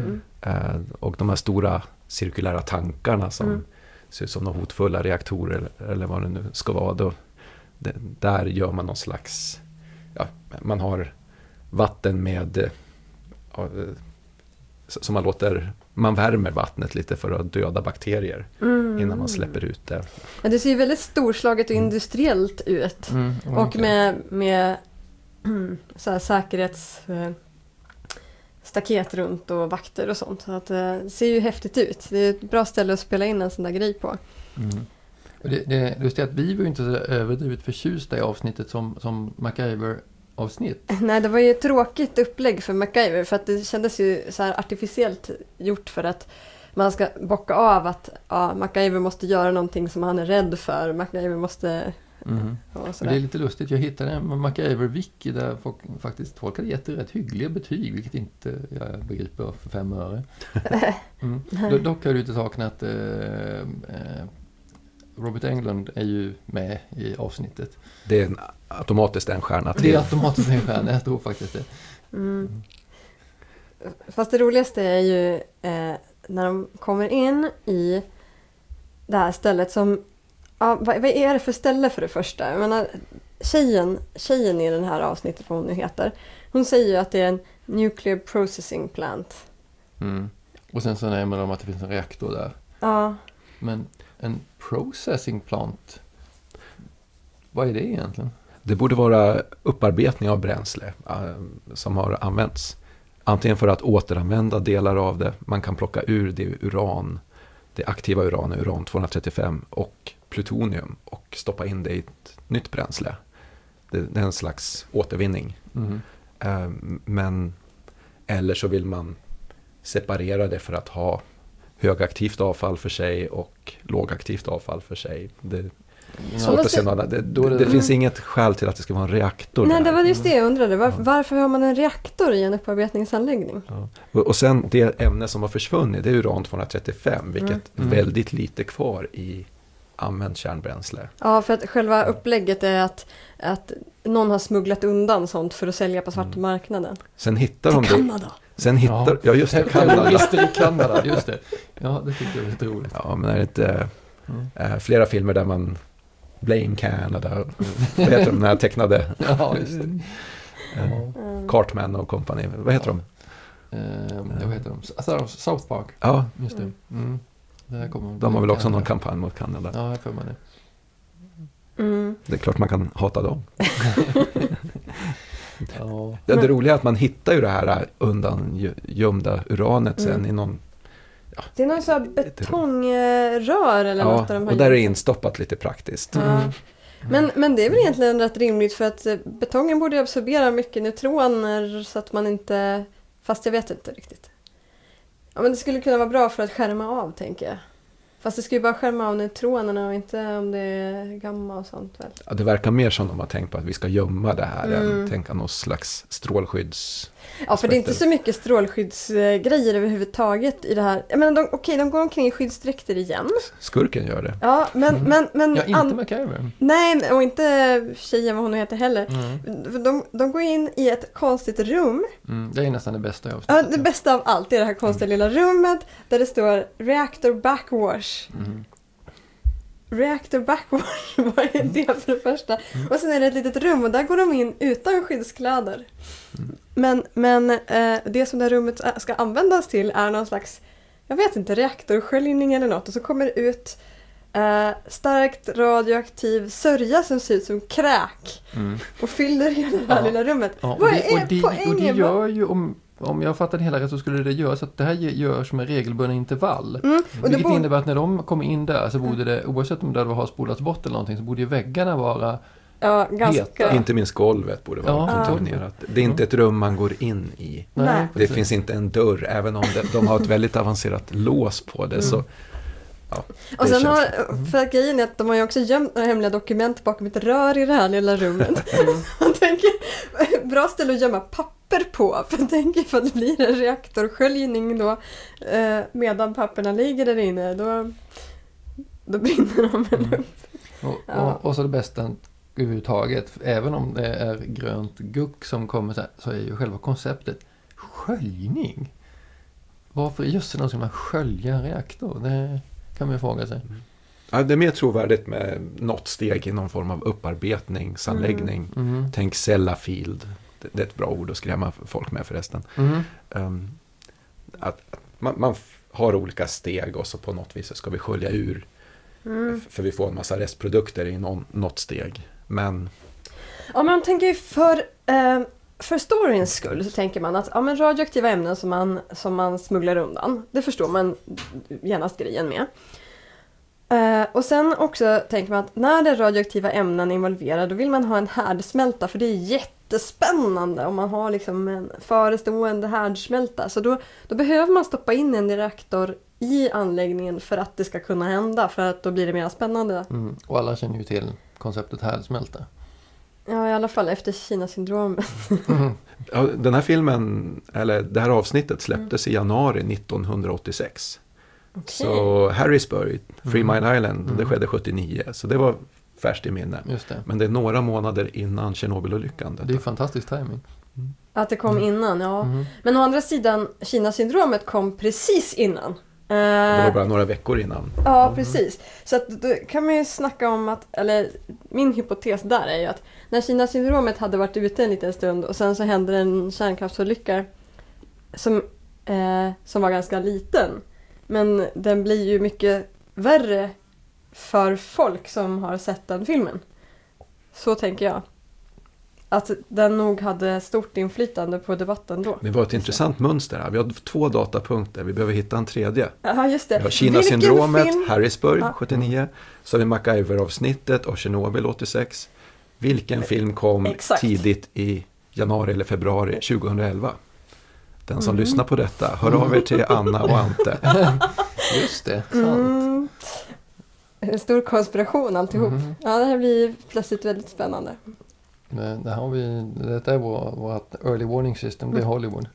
Och de här stora cirkulära tankarna som ser ut som några hotfulla reaktorer eller vad det nu ska vara. Då, där gör man någon slags... Ja, man har vatten med Så man värmer vattnet lite för att döda bakterier innan man släpper ut det. Ja, det ser ju väldigt storslaget och industriellt ut. Och med så här säkerhetsstaket runt och vakter och sånt. Så att det ser ju häftigt ut. Det är ett bra ställe att spela in en sån där grej på. Just det att vi var ju inte så överdrivet förtjusta i avsnittet som MacGyver-avsnitt. Nej, det var ju ett tråkigt upplägg för MacGyver, för att det kändes ju så här artificiellt gjort för att man ska bocka av att MacGyver måste göra någonting som han är rädd för. MacGyver måste... Det är lite lustigt. Jag hittade en MacGyver-wiki där folk hade gett rätt hyggliga betyg, vilket inte jag begriper för 5 öre. Dock har du inte saknat Robert Englund är ju med i avsnittet. Det är automatiskt en stjärna till. Det är automatiskt en stjärna, jag tror faktiskt det. Fast det roligaste är ju när de kommer in i det här stället som... Ja, vad är det för ställe för det första? Jag menar, tjejen i den här avsnittet, vad hon nu heter, hon säger ju att det är en nuclear processing plant. Och sen så nämner de att det finns en reaktor där. Ja. Men en processing plant, vad är det egentligen? Det borde vara upparbetning av bränsle som har använts. Antingen för att återanvända delar av det. Man kan plocka ur det aktiva uran 235 och plutonium och stoppa in det i ett nytt bränsle. Det är en slags återvinning. Men eller så vill man separera det för att ha högaktivt avfall för sig och lågaktivt avfall för sig. Det finns inget skäl till att det ska vara en reaktor. Nej, det var just det jag undrade. Varför har man en reaktor i en upparbetningsanläggning? Ja. Och sen det ämne som har försvunnit, det är uran 235, vilket är väldigt lite kvar i använt kärnbränsle. Ja, för att själva upplägget är att någon har smugglat undan sånt för att sälja på svarta marknaden. Sen hittar de Kanada. Just det, Kanada. I Kanada, just det. Ja, det tycker jag är lite roligt. Ja, men är det inte flera filmer där man Blame Canada, vad heter de här tecknade? Ja, just det. Cartman och company, vad heter de? Vad heter de? South Park. Ja, just det. De har väl också någon kampanj mot Kanada. Ja, jag får man det. Det är klart man kan hata dem. Det roliga är att man hittar ju det här undangömda uranet sen i någon... Ja, det är någon sån här betongrör eller något där de har och där är instoppat lite praktiskt. Men det är väl egentligen rätt rimligt, för att betongen borde absorbera mycket neutroner så att man inte... Fast jag vet inte riktigt. Ja, men det skulle kunna vara bra för att skärma av, tänker jag. Fast det skulle ju bara skärma av neutronerna och inte om det är gamma och sånt väl. Ja, det verkar mer som de har tänkt på att vi ska gömma det här än tänka någon slags strålskydds... Ja, för det är inte så mycket strålskyddsgrejer överhuvudtaget i det här. Jag menar, de går omkring i skyddsdräkter igen. Skurken gör det. Ja, men ja, inte MacGyver. Nej, och inte tjejen vad hon heter heller. De går in i ett konstigt rum. Det är nästan det bästa jag Ja, det bästa av allt är det här konstiga lilla rummet där det står Reactor Backwash. Reactor Backwash, vad är det för det första? Och sen är det ett litet rum och där går de in utan skyddskläder. Men det som det här rummet ska användas till är någon slags, jag vet inte, reaktorsköljning eller något. Och så kommer det ut starkt radioaktiv sörja som ser ut som kräk. Och fyller hela det här lilla rummet. Ja, vad är poängen? Och det gör ju, om jag fattar det hela rätt, så skulle det göra så att det här görs med regelbundna intervall. Vilket innebär att när de kommer in där så borde det, oavsett om det har spolats bort eller någonting, så borde ju väggarna vara heta. Inte minst golvet borde vara kontaminerat. Det är inte ett rum man går in i. Nej. Det finns inte en dörr, även om de har ett väldigt avancerat lås på det. Så, och sen för grejen är att de har ju också gömt några hemliga dokument bakom ett rör i det här lilla rummet. Man tänker, bra ställe att gömma papper på. För jag tänker, för att det blir en reaktorsköljning då, medan papperna ligger där inne, då brinner de upp. Och så det bästa överhuvudtaget, även om det är grönt guck som kommer så är ju själva konceptet sköljning. Varför just någon ska man skölja en reaktor? Det kan man ju fråga sig. Ja, det är mer trovärdigt med något steg i någon form av upparbetningsanläggning. Tänk Sellafield. Det är ett bra ord att skrämma folk med förresten. att man har olika steg och så på något vis ska vi skölja ur. För vi får en massa restprodukter i något steg. Men... Ja, men man tänker ju för storyns skull så tänker man att men radioaktiva ämnen som man smugglar undan, det förstår man genast grejen med. Och sen också tänker man att när det är radioaktiva ämnen involverade, då vill man ha en härdsmälta, för det är jättespännande om man har liksom en förestående härdsmälta. Så då behöver man stoppa in en reaktor i anläggningen för att det ska kunna hända, för att då blir det mer spännande. Och alla känner ju till konceptet härdsmälta. Ja, i alla fall efter Kina-syndromet. Ja, den här filmen, eller det här avsnittet släpptes i januari 1986. Okay. Så Harrisburg, Three Mile Island, det skedde 79. Så det var färskt i minne. Just det. Men det är några månader innan Tjernobylolyckan. Det är fantastisk timing. Att det kom innan, ja. Men å andra sidan, Kina-syndromet kom precis innan. Det var bara några veckor innan. Ja, precis. Så att då kan man ju snacka om att, eller min hypotes där är ju att när Kina-syndromet hade varit ute en liten stund och sen så hände en kärnkraftsolycka som var ganska liten. Men den blir ju mycket värre för folk som har sett den filmen. Så tänker jag. Att den nog hade stort inflytande på debatten då. Det var ett intressant mönster här. Vi har 2 datapunkter. Vi behöver hitta en tredje. Ja, just det. Vi har Kina-syndromet, Harrisburg 79. Så har vi MacGyver-avsnittet och Tjernobyl 86. Vilken film kom tidigt i januari eller februari 2011? Den som lyssnar på detta, hör av er till Anna och Ante. Just det, sant. En stor konspiration alltihop. Ja, det här blir plötsligt väldigt spännande. Detta är vårt early warning system, det är Hollywood.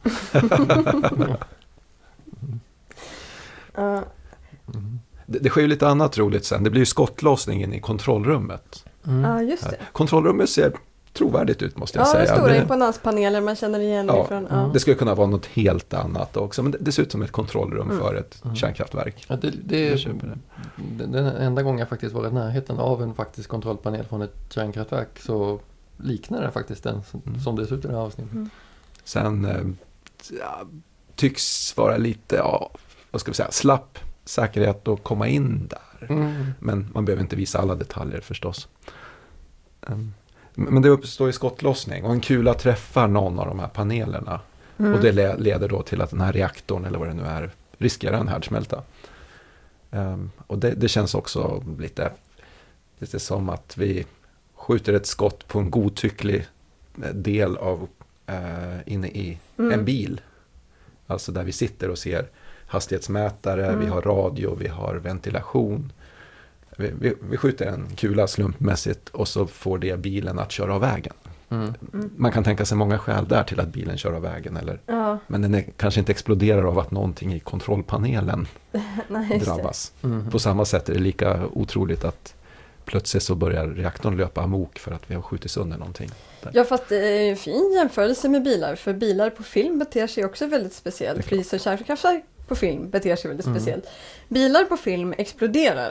Det sker ju lite annat roligt sen. Det blir ju skottlossningen i kontrollrummet. Ja, just det. Kontrollrummet ser trovärdigt ut, måste jag säga. Ja, det stora imponanspaneler man känner igen ifrån. Ja. Det skulle kunna vara något helt annat också. Men det ser ut som ett kontrollrum för ett kärnkraftverk. Ja, det är den enda gången jag faktiskt varit i närheten av en faktisk kontrollpanel från ett kärnkraftverk, så liknar det faktiskt den som det ser ut i det här avsnittet. Sen tycks vara lite, vad ska vi säga, slapp säkerhet att komma in där. Men man behöver inte visa alla detaljer förstås. Men det uppstår ju skottlossning och en kula träffar någon av de här panelerna. Och det leder då till att den här reaktorn, eller vad det nu är, riskerar en härdsmälta. Och det känns också lite som att vi skjuter ett skott på en godtycklig del av inne i en bil. Alltså där vi sitter och ser hastighetsmätare, vi har radio, vi har ventilation. Vi skjuter en kula slumpmässigt och så får det bilen att köra av vägen. Man kan tänka sig många skäl där till att bilen kör av vägen. Men den kanske inte exploderar av att någonting i kontrollpanelen drabbas. På samma sätt är det lika otroligt att plötsligt så börjar reaktorn löpa amok för att vi har skjutit sönder någonting. Där. Ja, fast det är en fin jämförelse med bilar. För bilar på film beter sig också väldigt speciellt. Precis som kärnkraftverk på film beter sig väldigt speciellt. Bilar på film exploderar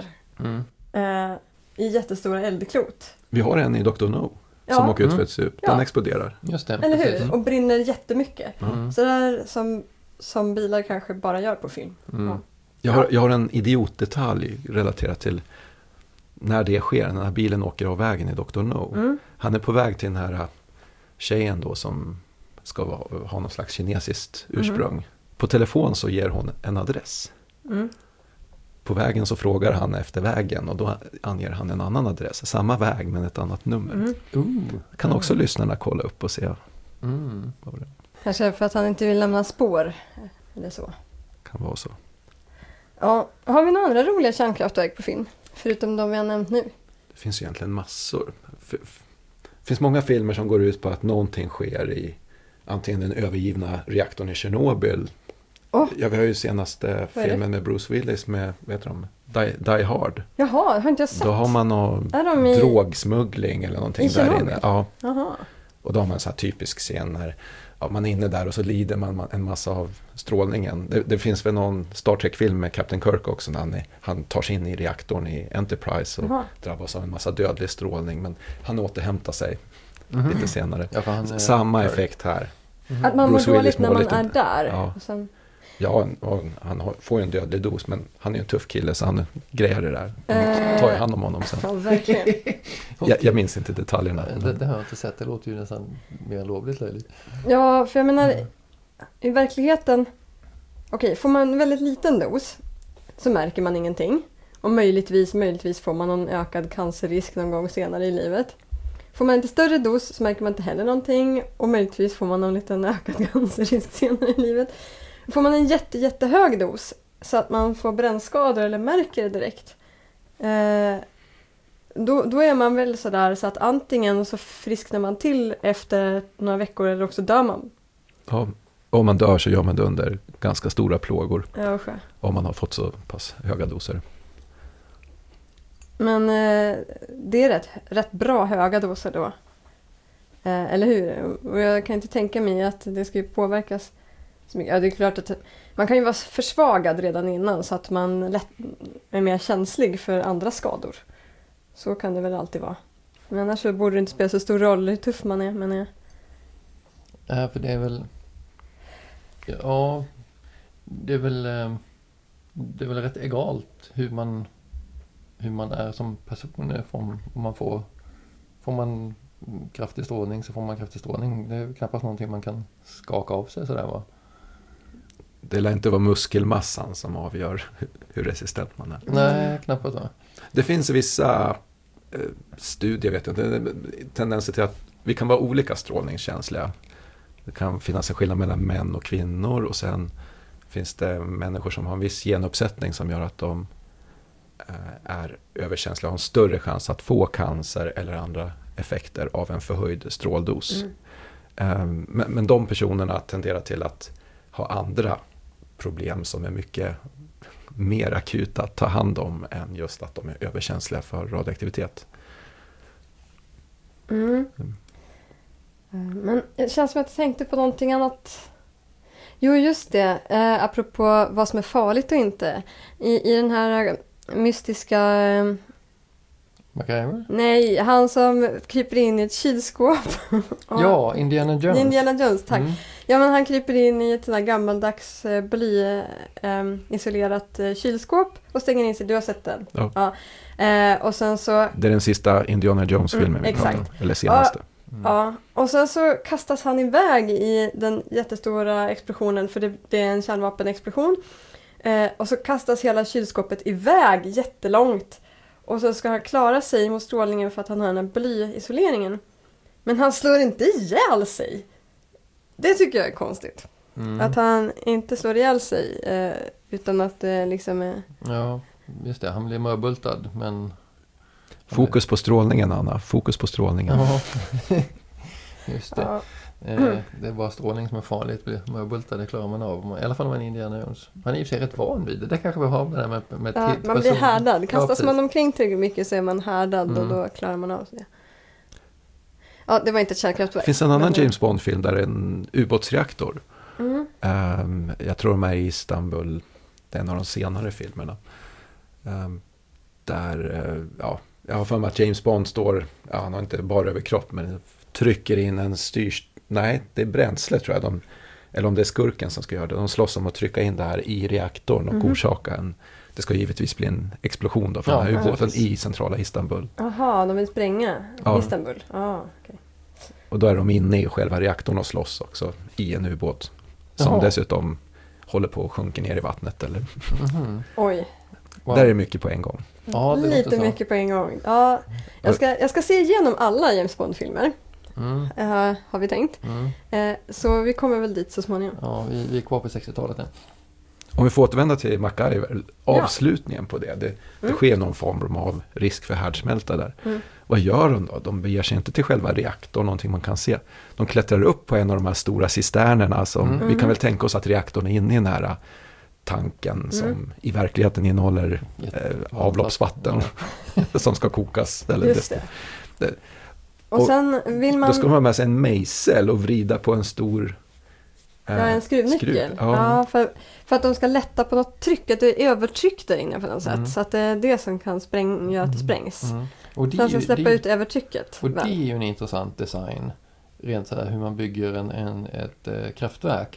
i jättestora eldklot. Vi har en i Dr. No som åker ut för ett sup. Den exploderar. Just det. Eller hur? Och brinner jättemycket. Så det är som bilar kanske bara gör på film. Jag har en idiotdetalj relaterat till när det sker, när bilen åker av vägen i Dr. No. Han är på väg till den här tjejen då som ska ha någon slags kinesiskt ursprung. På telefon så ger hon en adress. På vägen så frågar han efter vägen och då anger han en annan adress. Samma väg men ett annat nummer. Kan också lyssnarna kolla upp och se. Vad det är. Kanske för att han inte vill lämna spår eller så. Kan vara så. Ja, har vi några andra roliga kärnkraftverk på film? Förutom de vi har nämnt nu. Det finns egentligen massor. Det finns många filmer som går ut på att någonting sker i antingen den övergivna reaktorn i Tjernobyl. Vi har ju senaste filmen med Bruce Willis med, vet du, Die Hard. Jaha, det har inte jag sett. Då har man någon drogsmuggling eller någonting där inne. Ja. Och då har man en så här typisk scen när man är inne där och så lider man en massa av strålningen. Det finns väl någon Star Trek-film med Captain Kirk också när han tar sig in i reaktorn i Enterprise och drabbas av en massa dödlig strålning. Men han återhämtar sig lite senare. Samma effekt här. Att man mår dåligt när man är där. Ja. Och sen, Ja, och han får ju en dödlig dos, men han är ju en tuff kille så han grejer det där. Tar ju hand om honom sen. Ja, verkligen. Jag minns inte detaljerna. Det har jag inte sett, det låter ju nästan mer lovligt löjligt. Ja, för jag menar, i verkligheten, okej, får man en väldigt liten dos så märker man ingenting. Och möjligtvis får man någon ökad cancerrisk någon gång senare i livet. Får man inte större dos så märker man inte heller någonting. Och möjligtvis får man någon liten ökad cancerrisk senare i livet. Får man en jättehög dos så att man får brännskador eller märker det direkt. Då är man väl sådär så att antingen så frisknar man till efter några veckor eller också dör man. Ja, om man dör så gör man det under ganska stora plågor. Ja, om man har fått så pass höga doser. Men det är rätt bra höga doser då. Eller hur? Och jag kan inte tänka mig att det ska påverkas så mycket. Ja, det är klart att man kan ju vara försvagad redan innan så att man lätt är mer känslig för andra skador. Så kan det väl alltid vara. Men annars så borde det inte spela så stor roll hur tuff man är. Men för det är väl... Ja, det är väl rätt egalt hur man är som person. Om man får man kraftig strålning så får man kraftig strålning. Det är knappast någonting man kan skaka av sig sådär, va? Det lär inte vara muskelmassan som avgör hur resistent man är. Nej, knappast, va? Det finns vissa studier, vet jag inte, tendenser till att vi kan vara olika strålningskänsliga. Det kan finnas en skillnad mellan män och kvinnor, och sen finns det människor som har en viss genuppsättning som gör att de är överkänsliga och har en större chans att få cancer eller andra effekter av en förhöjd stråldos. Men de personerna tenderar till att ha andra problem som är mycket mer akuta att ta hand om än just att de är överkänsliga för radioaktivitet. Men det känns som att jag tänkte på någonting annat. Jo, just det. Apropå vad som är farligt och inte. I den här mystiska... MacGyver? Nej, han som kryper in i ett kylskåp. Ja, Indiana Jones. Indiana Jones, tack. Ja, men han kryper in i ett sånt här gammaldags bly-isolerat kylskåp och stänger in sig. Du har sett den? Ja. Och sen så... Det är den sista Indiana Jones-filmen vi pratar om. Eller senaste. Ja, och sen så kastas han iväg i den jättestora explosionen, för det är en kärnvapenexplosion. Och så kastas hela kylskåpet iväg jättelångt. Och så ska han klara sig mot strålningen för att han har den här blyisoleringen. Men han slår inte ihjäl sig. Det tycker jag är konstigt. Att han inte slår ihjäl sig utan att det liksom är... Ja, just det. Han blir mörbultad, men... Fokus på strålningen, Anna. Fokus på strålningen. Ja, just det. Ja. Det är bara strålning som är farligt. Blir mörbultad, det klarar man av. I alla fall om man är Indiana Jones. Han är i och för sig rätt van vid det. Det kanske vi har det där med ja, man blir härdad. Kastas man omkring tillräckligt mycket så är man härdad och då klarar man av sig. Ja, det var inte ett kärnkraftverk. Det finns en annan James Bond-film där en ubåtsreaktor. Jag tror de är i Istanbul. Det är en av de senare filmerna. Jag har för mig att James Bond står, han har inte bara över kropp, men trycker in en nej, det är bränsle tror jag. Eller om det är skurken som ska göra det. De slåss om att trycka in det här i reaktorn och orsaka det ska givetvis bli en explosion då för den här ubåten i centrala Istanbul. Jaha, de vill spränga Istanbul. Okay. Och då är de inne i själva reaktorn och slåss också i en ubåt. Som dessutom håller på att sjunka ner i vattnet. Eller. Oj. Wow. Där är det mycket på en gång. Ja, lite mycket på en gång. Ja, jag ska se igenom alla James Bond-filmer. Har vi tänkt. Så vi kommer väl dit så småningom. Ja, vi är kvar på 60-talet. Om vi får återvända till MacGyver, avslutningen på det sker någon form av risk för härdsmälta där. Vad gör de då? De beger sig inte till själva reaktorn, någonting man kan se. De klättrar upp på en av de här stora cisternerna som vi kan väl tänka oss att reaktorn är inne i den här tanken som i verkligheten innehåller avloppsvatten som ska kokas. Eller just det. Och sen vill man... Då ska man ha med sig en mejsel och vrida på en stor... en skruvnyckel. Ja, för att de ska lätta på något tryck. Att det är övertryck där inne på något sätt. Så att det är det som kan göra att det sprängs. Och de ska släppa ut övertrycket. Och det är ju en intressant design. Rent så här hur man bygger ett kraftverk.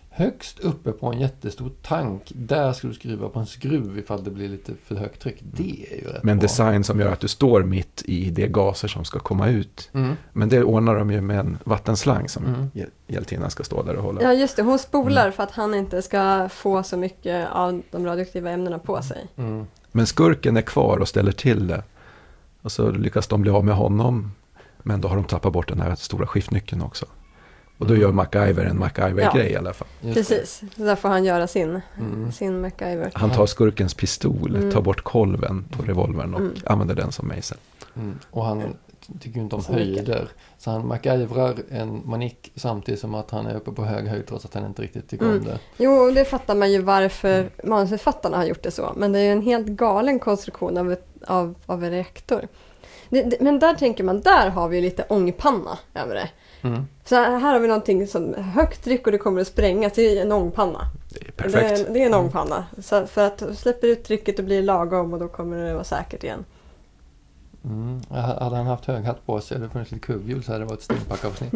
högst uppe på en jättestor tank, där ska du skruva på en skruv ifall det blir lite för högt tryck. Det är ju rätt med en bra. design som gör att du står mitt i de gaser som ska komma ut. Men det ordnar de ju med en vattenslang som hjältinnan ska stå där och hålla. Ja, just det. Hon spolar för att han inte ska få så mycket av de radioaktiva ämnena på sig. Men skurken är kvar och ställer till det. Och så lyckas de bli av med honom. Men då har de tappat bort den här stora skiftnyckeln också. Och då gör MacGyver en MacGyver-grej i alla fall. Precis, så där får han göra sin MacGyver. Han tar skurkens pistol, tar bort kolven på revolvern och använder den som mejsel. Och han tycker ju inte om höjder. Så han MacGyvrar en manik samtidigt som att han är uppe på hög höjd trots att han inte riktigt tycker om det. Jo, det fattar man ju varför manusförfattarna har gjort det så. Men det är ju en helt galen konstruktion av en reaktor. Men där tänker man, där har vi lite ångpanna över det. Så här har vi någonting som högt tryck och det kommer att sprängas. Det är en ångpanna. Det är perfekt. Det är en ångpanna. Så för att släpper ut trycket och blir lagom och då kommer det vara säkert igen. Hade han haft hög hatt på sig, det funnits lite kugghjul så hade det varit ett steampunk-avsnitt.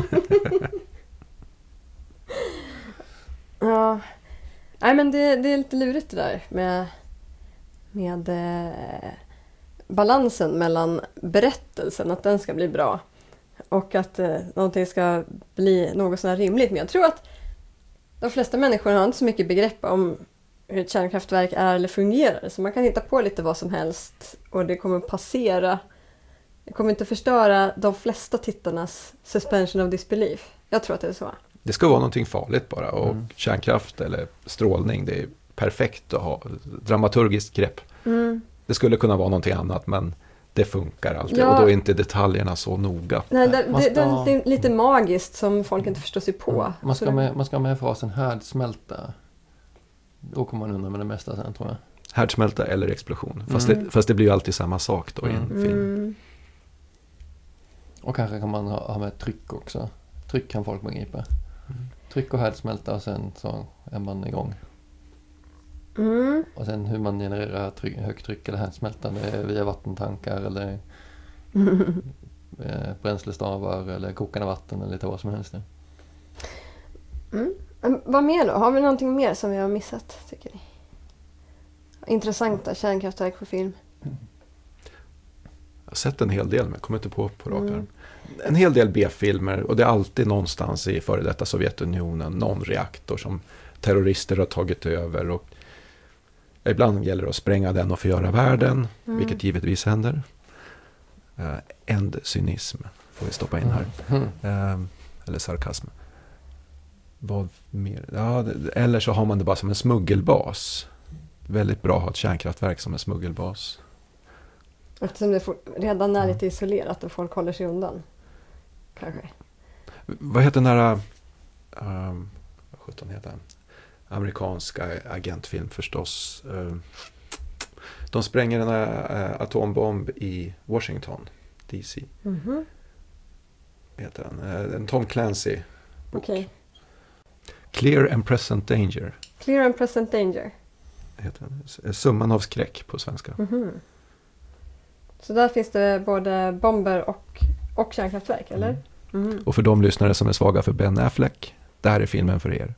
Ja. Nej, men det är lite lurigt det där med balansen mellan berättelsen, att den ska bli bra och att någonting ska bli något sådär rimligt. Men jag tror att de flesta människor har inte så mycket begrepp om hur ett kärnkraftverk är eller fungerar. Så man kan hitta på lite vad som helst och det kommer passera. Det kommer inte förstöra de flesta tittarnas suspension of disbelief. Jag tror att det är så. Det ska vara någonting farligt bara. Och kärnkraft eller strålning, det är perfekt att ha dramaturgiskt grepp. Det skulle kunna vara någonting annat, men det funkar alltid. Ja. Och då är inte detaljerna så noga. Nej, det är lite magiskt som folk inte förstår sig på. Man ska ha med frasen härdsmälta. Då kommer man undan med det mesta sen, tror jag. Härdsmälta eller explosion. Fast det blir ju alltid samma sak då i en film. Och kanske kan man ha med tryck också. Tryck kan folk begripa. Tryck och härdsmälta och sen så är man igång. Och sen hur man genererar högt tryck eller härdsmälta, det är via vattentankar eller bränslestavar eller kokande vatten eller lite vad som helst. Vad mer då? Har vi någonting mer som vi har missat, tycker ni? Intressanta kärnkraftverk på film. Jag har sett en hel del, men jag kommer inte på rak arm. En hel del B-filmer, och det är alltid någonstans i före detta Sovjetunionen någon reaktor som terrorister har tagit över, och ibland gäller det att spränga den och förgöra världen, vilket givetvis händer. Ändcynism får vi stoppa in här. Eller sarkasm. Vad mer? Ja, eller så har man det bara som en smuggelbas. Väldigt bra att ha ett kärnkraftverk som en smuggelbas. Eftersom det redan är lite isolerat och folk håller sig undan. Kanske. Vad heter den här... vad sjutton heter den? Amerikanska agentfilm förstås. De spränger en atombomb i Washington, DC. Heter den? En Tom Clancy bok. Okay. Clear and Present Danger. Clear and Present Danger. Heter den. Summan av skräck på svenska. Så där finns det både bomber och kärnkraftverk, eller? Och för de lyssnare som är svaga för Ben Affleck, där är filmen för er.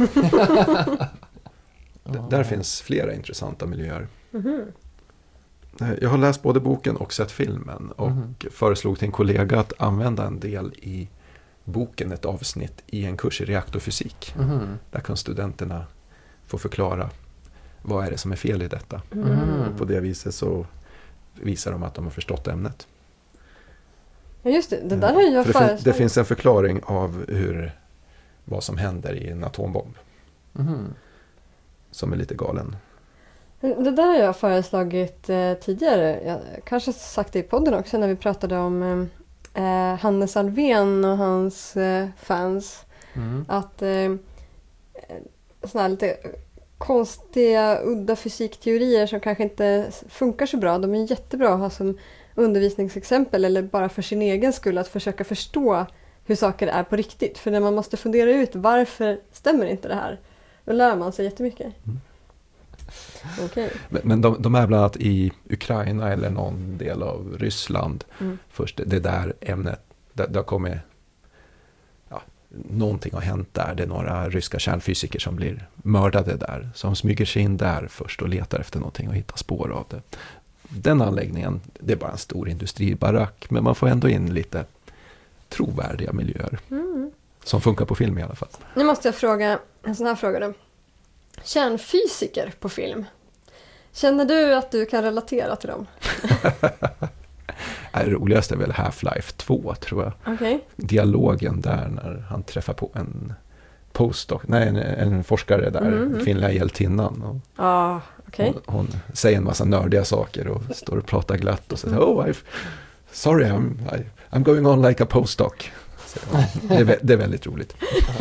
Där finns flera intressanta miljöer. Jag har läst både boken och sett filmen och föreslog till en kollega att använda en del i boken, ett avsnitt i en kurs i reaktorfysik. Där kan studenterna få förklara vad är det som är fel i detta. På det viset så visar de att de har förstått ämnet. Ja, just det. Det där har jag föreslagit. Det finns en förklaring av vad som händer i en atombomb. Som är lite galen. Det där har jag föreslagit tidigare. Jag kanske sagt det i podden också när vi pratade om Hannes Alfvén och hans fans. Att såna här lite konstiga, udda fysikteorier som kanske inte funkar så bra. De är jättebra att ha som undervisningsexempel eller bara för sin egen skull att försöka förstå hur saker är på riktigt. För när man måste fundera ut varför stämmer inte det här, då lär man sig jättemycket. Okay. Men de är bland annat i Ukraina eller någon del av Ryssland. Först det där ämnet, där kommer någonting har hänt där. Det är några ryska kärnfysiker som blir mördade där. Som smyger sig in där först och letar efter någonting och hittar spår av det. Den anläggningen, det är bara en stor industribarack. Men man får ändå in lite trovärdiga miljöer. Som funkar på film i alla fall. Nu måste jag fråga en sån här fråga då. Kärnfysiker på film. Känner du att du kan relatera till dem? Det roligaste är väl Half-Life 2, tror jag. Okay. Dialogen där när han träffar på en postdoc, en forskare där, kvinnliga hjältinnan. Okay. Hon säger en massa nördiga saker och står och pratar glatt och säger sorry, I'm going on like a postdoc. Så, det är väldigt roligt.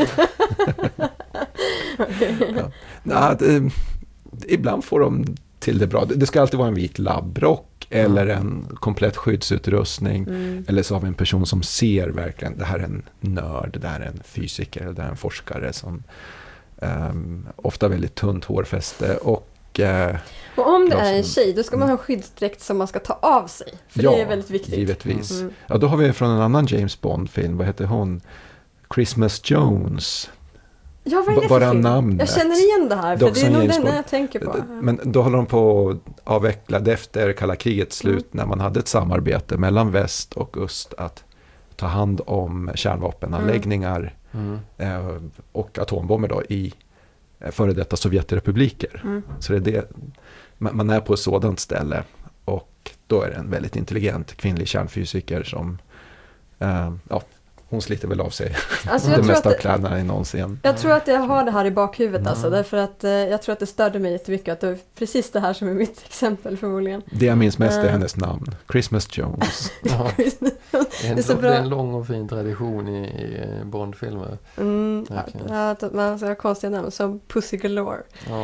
Ibland får de till det bra. Det ska alltid vara en vit labbrock eller en komplett skyddsutrustning. Eller så har vi en person som ser verkligen, det här är en nörd, det här är en fysiker, det här är en forskare som ofta väldigt tunt hårfäste och om det är en tjej, då ska man ha en skyddsdräkt som man ska ta av sig. För det är väldigt viktigt. Givetvis. Ja, då har vi från en annan James Bond-film, vad heter hon? Christmas Jones. Ja, vad är det för film? Namnet. Jag känner igen det här, för det är nog den jag tänker på. Men då håller de på att avveckla det efter kalla krigets slut när man hade ett samarbete mellan väst och öst att ta hand om kärnvapenanläggningar och atombomber då i före detta Sovjetrepubliker. Så det är det, man är på ett sådant ställe och då är det en väldigt intelligent kvinnlig kärnfysiker som hon sliter väl av sig det mesta av kläderna i någon scen. Jag tror att jag har det här i bakhuvudet alltså, därför att jag tror att det störde mig jättemycket att det är precis det här som är mitt exempel förmodligen. Det jag minns mest är hennes namn, Christmas Jones. Det är en lång och fin tradition i Bond-filmer. Att man ska ha konstiga namn som Pussy Galore.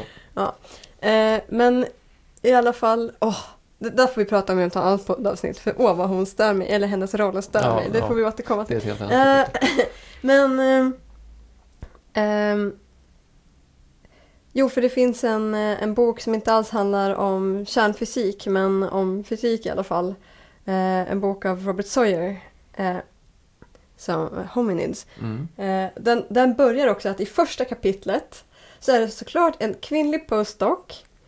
Men i alla fall, där får vi prata om i ett annat poddavsnitt. För vad hon stör mig, eller hennes roll stör mig. Det får vi återkomma till. Det är ett helt annat men för det finns en bok som inte alls handlar om kärnfysik, men om fysik i alla fall. En bok av Robert Sawyer som Hominids. Den börjar också att i första kapitlet så är det såklart en kvinnlig postdoc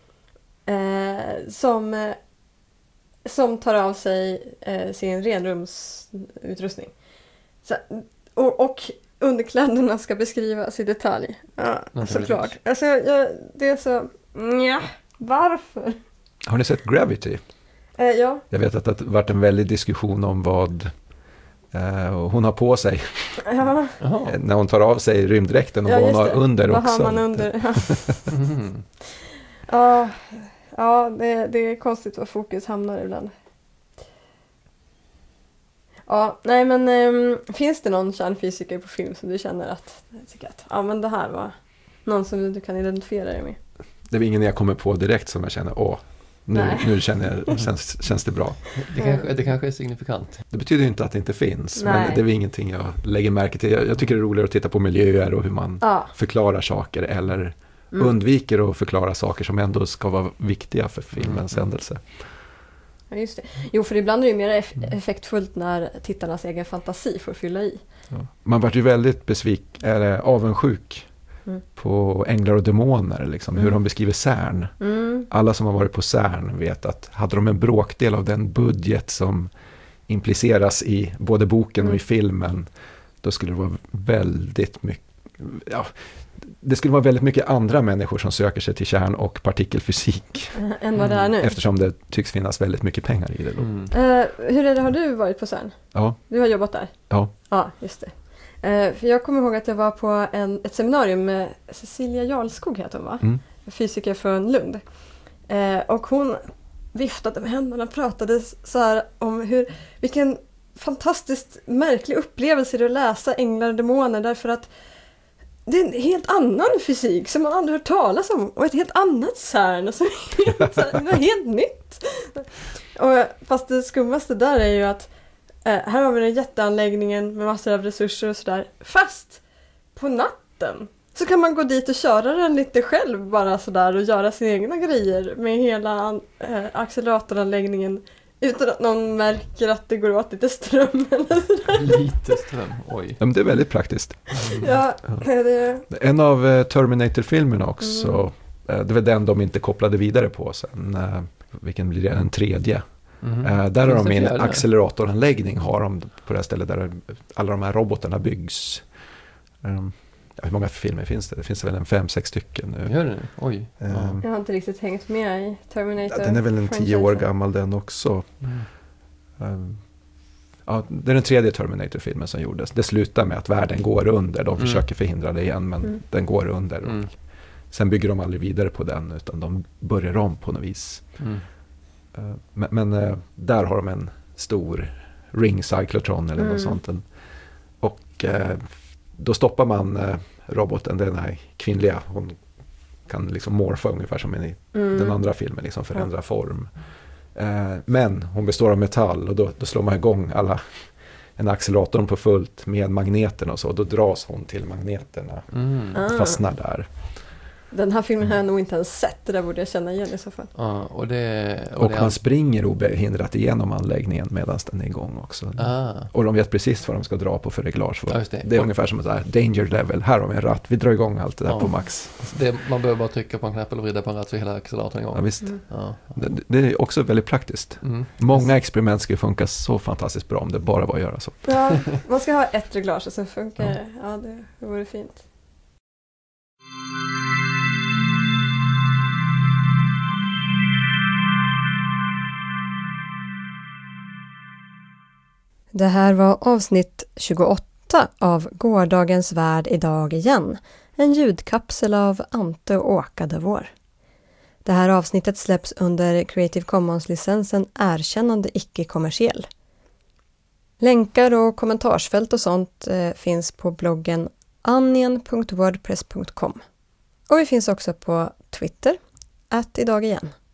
som tar av sig sin renrumsutrustning. Så, och underkläderna ska beskrivas i detalj. Ja, såklart. Alltså, det är så... Ja, varför? Har ni sett Gravity? Ja. Jag vet att det har varit en väldig diskussion om vad hon har på sig. När hon tar av sig rymddräkten och vad hon har under vad också. Vad har man under? Ja, det är konstigt vad fokus hamnar ibland. Ja, nej men finns det någon kärnfysiker på film som du känner att men det här var någon som du kan identifiera dig med? Det är ingen jag kommer på direkt som jag känner, nu känns det bra. Det kanske är signifikant. Det betyder ju inte att det inte finns, men det är ingenting jag lägger märke till. Jag tycker det är roligare att titta på miljöer och hur man förklarar saker eller undviker att förklara saker som ändå ska vara viktiga för filmens händelse. Ja, just det. Jo, för ibland är det mer effektfullt när tittarnas egen fantasi får fylla i. Ja. Man var ju väldigt avundsjuk på Änglar och demoner, liksom, hur de beskriver CERN. Alla som har varit på CERN vet att hade de en bråkdel av den budget som impliceras i både boken och i filmen, då skulle det vara väldigt mycket... det skulle vara väldigt mycket andra människor som söker sig till kärn- och partikelfysik. Än vad det är nu. Eftersom det tycks finnas väldigt mycket pengar i det då. Hur är det, har du varit på CERN? Ja. Du har jobbat där? Ja. Ja, just det. För jag kommer ihåg att jag var på ett seminarium med Cecilia Jarlskog, heter hon va? Fysiker från Lund. Och hon viftade med händerna och pratade så här om vilken fantastiskt märklig upplevelse det är att läsa Änglar och demoner, därför att det är en helt annan fysik som man aldrig hört talas om. Och ett helt annat CERN. Så det var helt nytt. Fast det skummaste där är ju att här har vi den jätteanläggningen med massor av resurser och sådär. Fast på natten så kan man gå dit och köra den lite själv bara sådär och göra sina egna grejer med hela acceleratoranläggningen Utan att någon märker att det går åt lite ström eller sådär. Lite ström, oj. Ja, men det är väldigt praktiskt. Ja, det... En av Terminator-filmerna också, det var den de inte kopplade vidare på sen. Vilken blir det? Den tredje. Där har de en acceleratoranläggning har de på det här stället där alla de här robotarna byggs. Hur många filmer finns det? Det finns väl en 5-6 stycken nu. Gör det? Oj. Jag har inte riktigt hängt med i Terminator. Den är väl en 10 år gammal den också. Det är den tredje Terminator-filmen som gjordes. Det slutar med att världen går under. De försöker förhindra det igen, men den går under. Och sen bygger de aldrig vidare på den, utan de börjar om på något vis. Men där har de en stor ring cyclotron eller något sånt. Och då stoppar man roboten, den här kvinnliga. Hon kan liksom morfa ungefär som i den andra filmen, liksom förändra form. Men hon består av metall och då slår man igång en accelerator på fullt med magneten och så. Då dras hon till magneterna och fastnar där. Den här filmen har jag nog inte ens sett. Det där borde jag känna igen i så fall. Och han springer obehindrat igenom anläggningen medan den är igång också. Och de vet precis vad de ska dra på för reglage. Det är ungefär som ett där danger level. Här har vi en ratt. Vi drar igång allt det där på max. Man behöver bara trycka på en knapp eller vrida på en ratt så hela acceleratorn igång. Ja, visst. Det är också väldigt praktiskt. Många experiment ska funka så fantastiskt bra om det bara var att göra så. Ja, man ska ha ett reglage och sen funkar det. Ja, det vore fint. Det här var avsnitt 28 av Gårdagens värld idag igen. En ljudkapsel av Ante och Åka de Vår. Det här avsnittet släpps under Creative Commons-licensen Erkännande icke-kommersiell. Länkar och kommentarsfält och sånt finns på bloggen anien.wordpress.com. Och vi finns också på Twitter, @idagigen.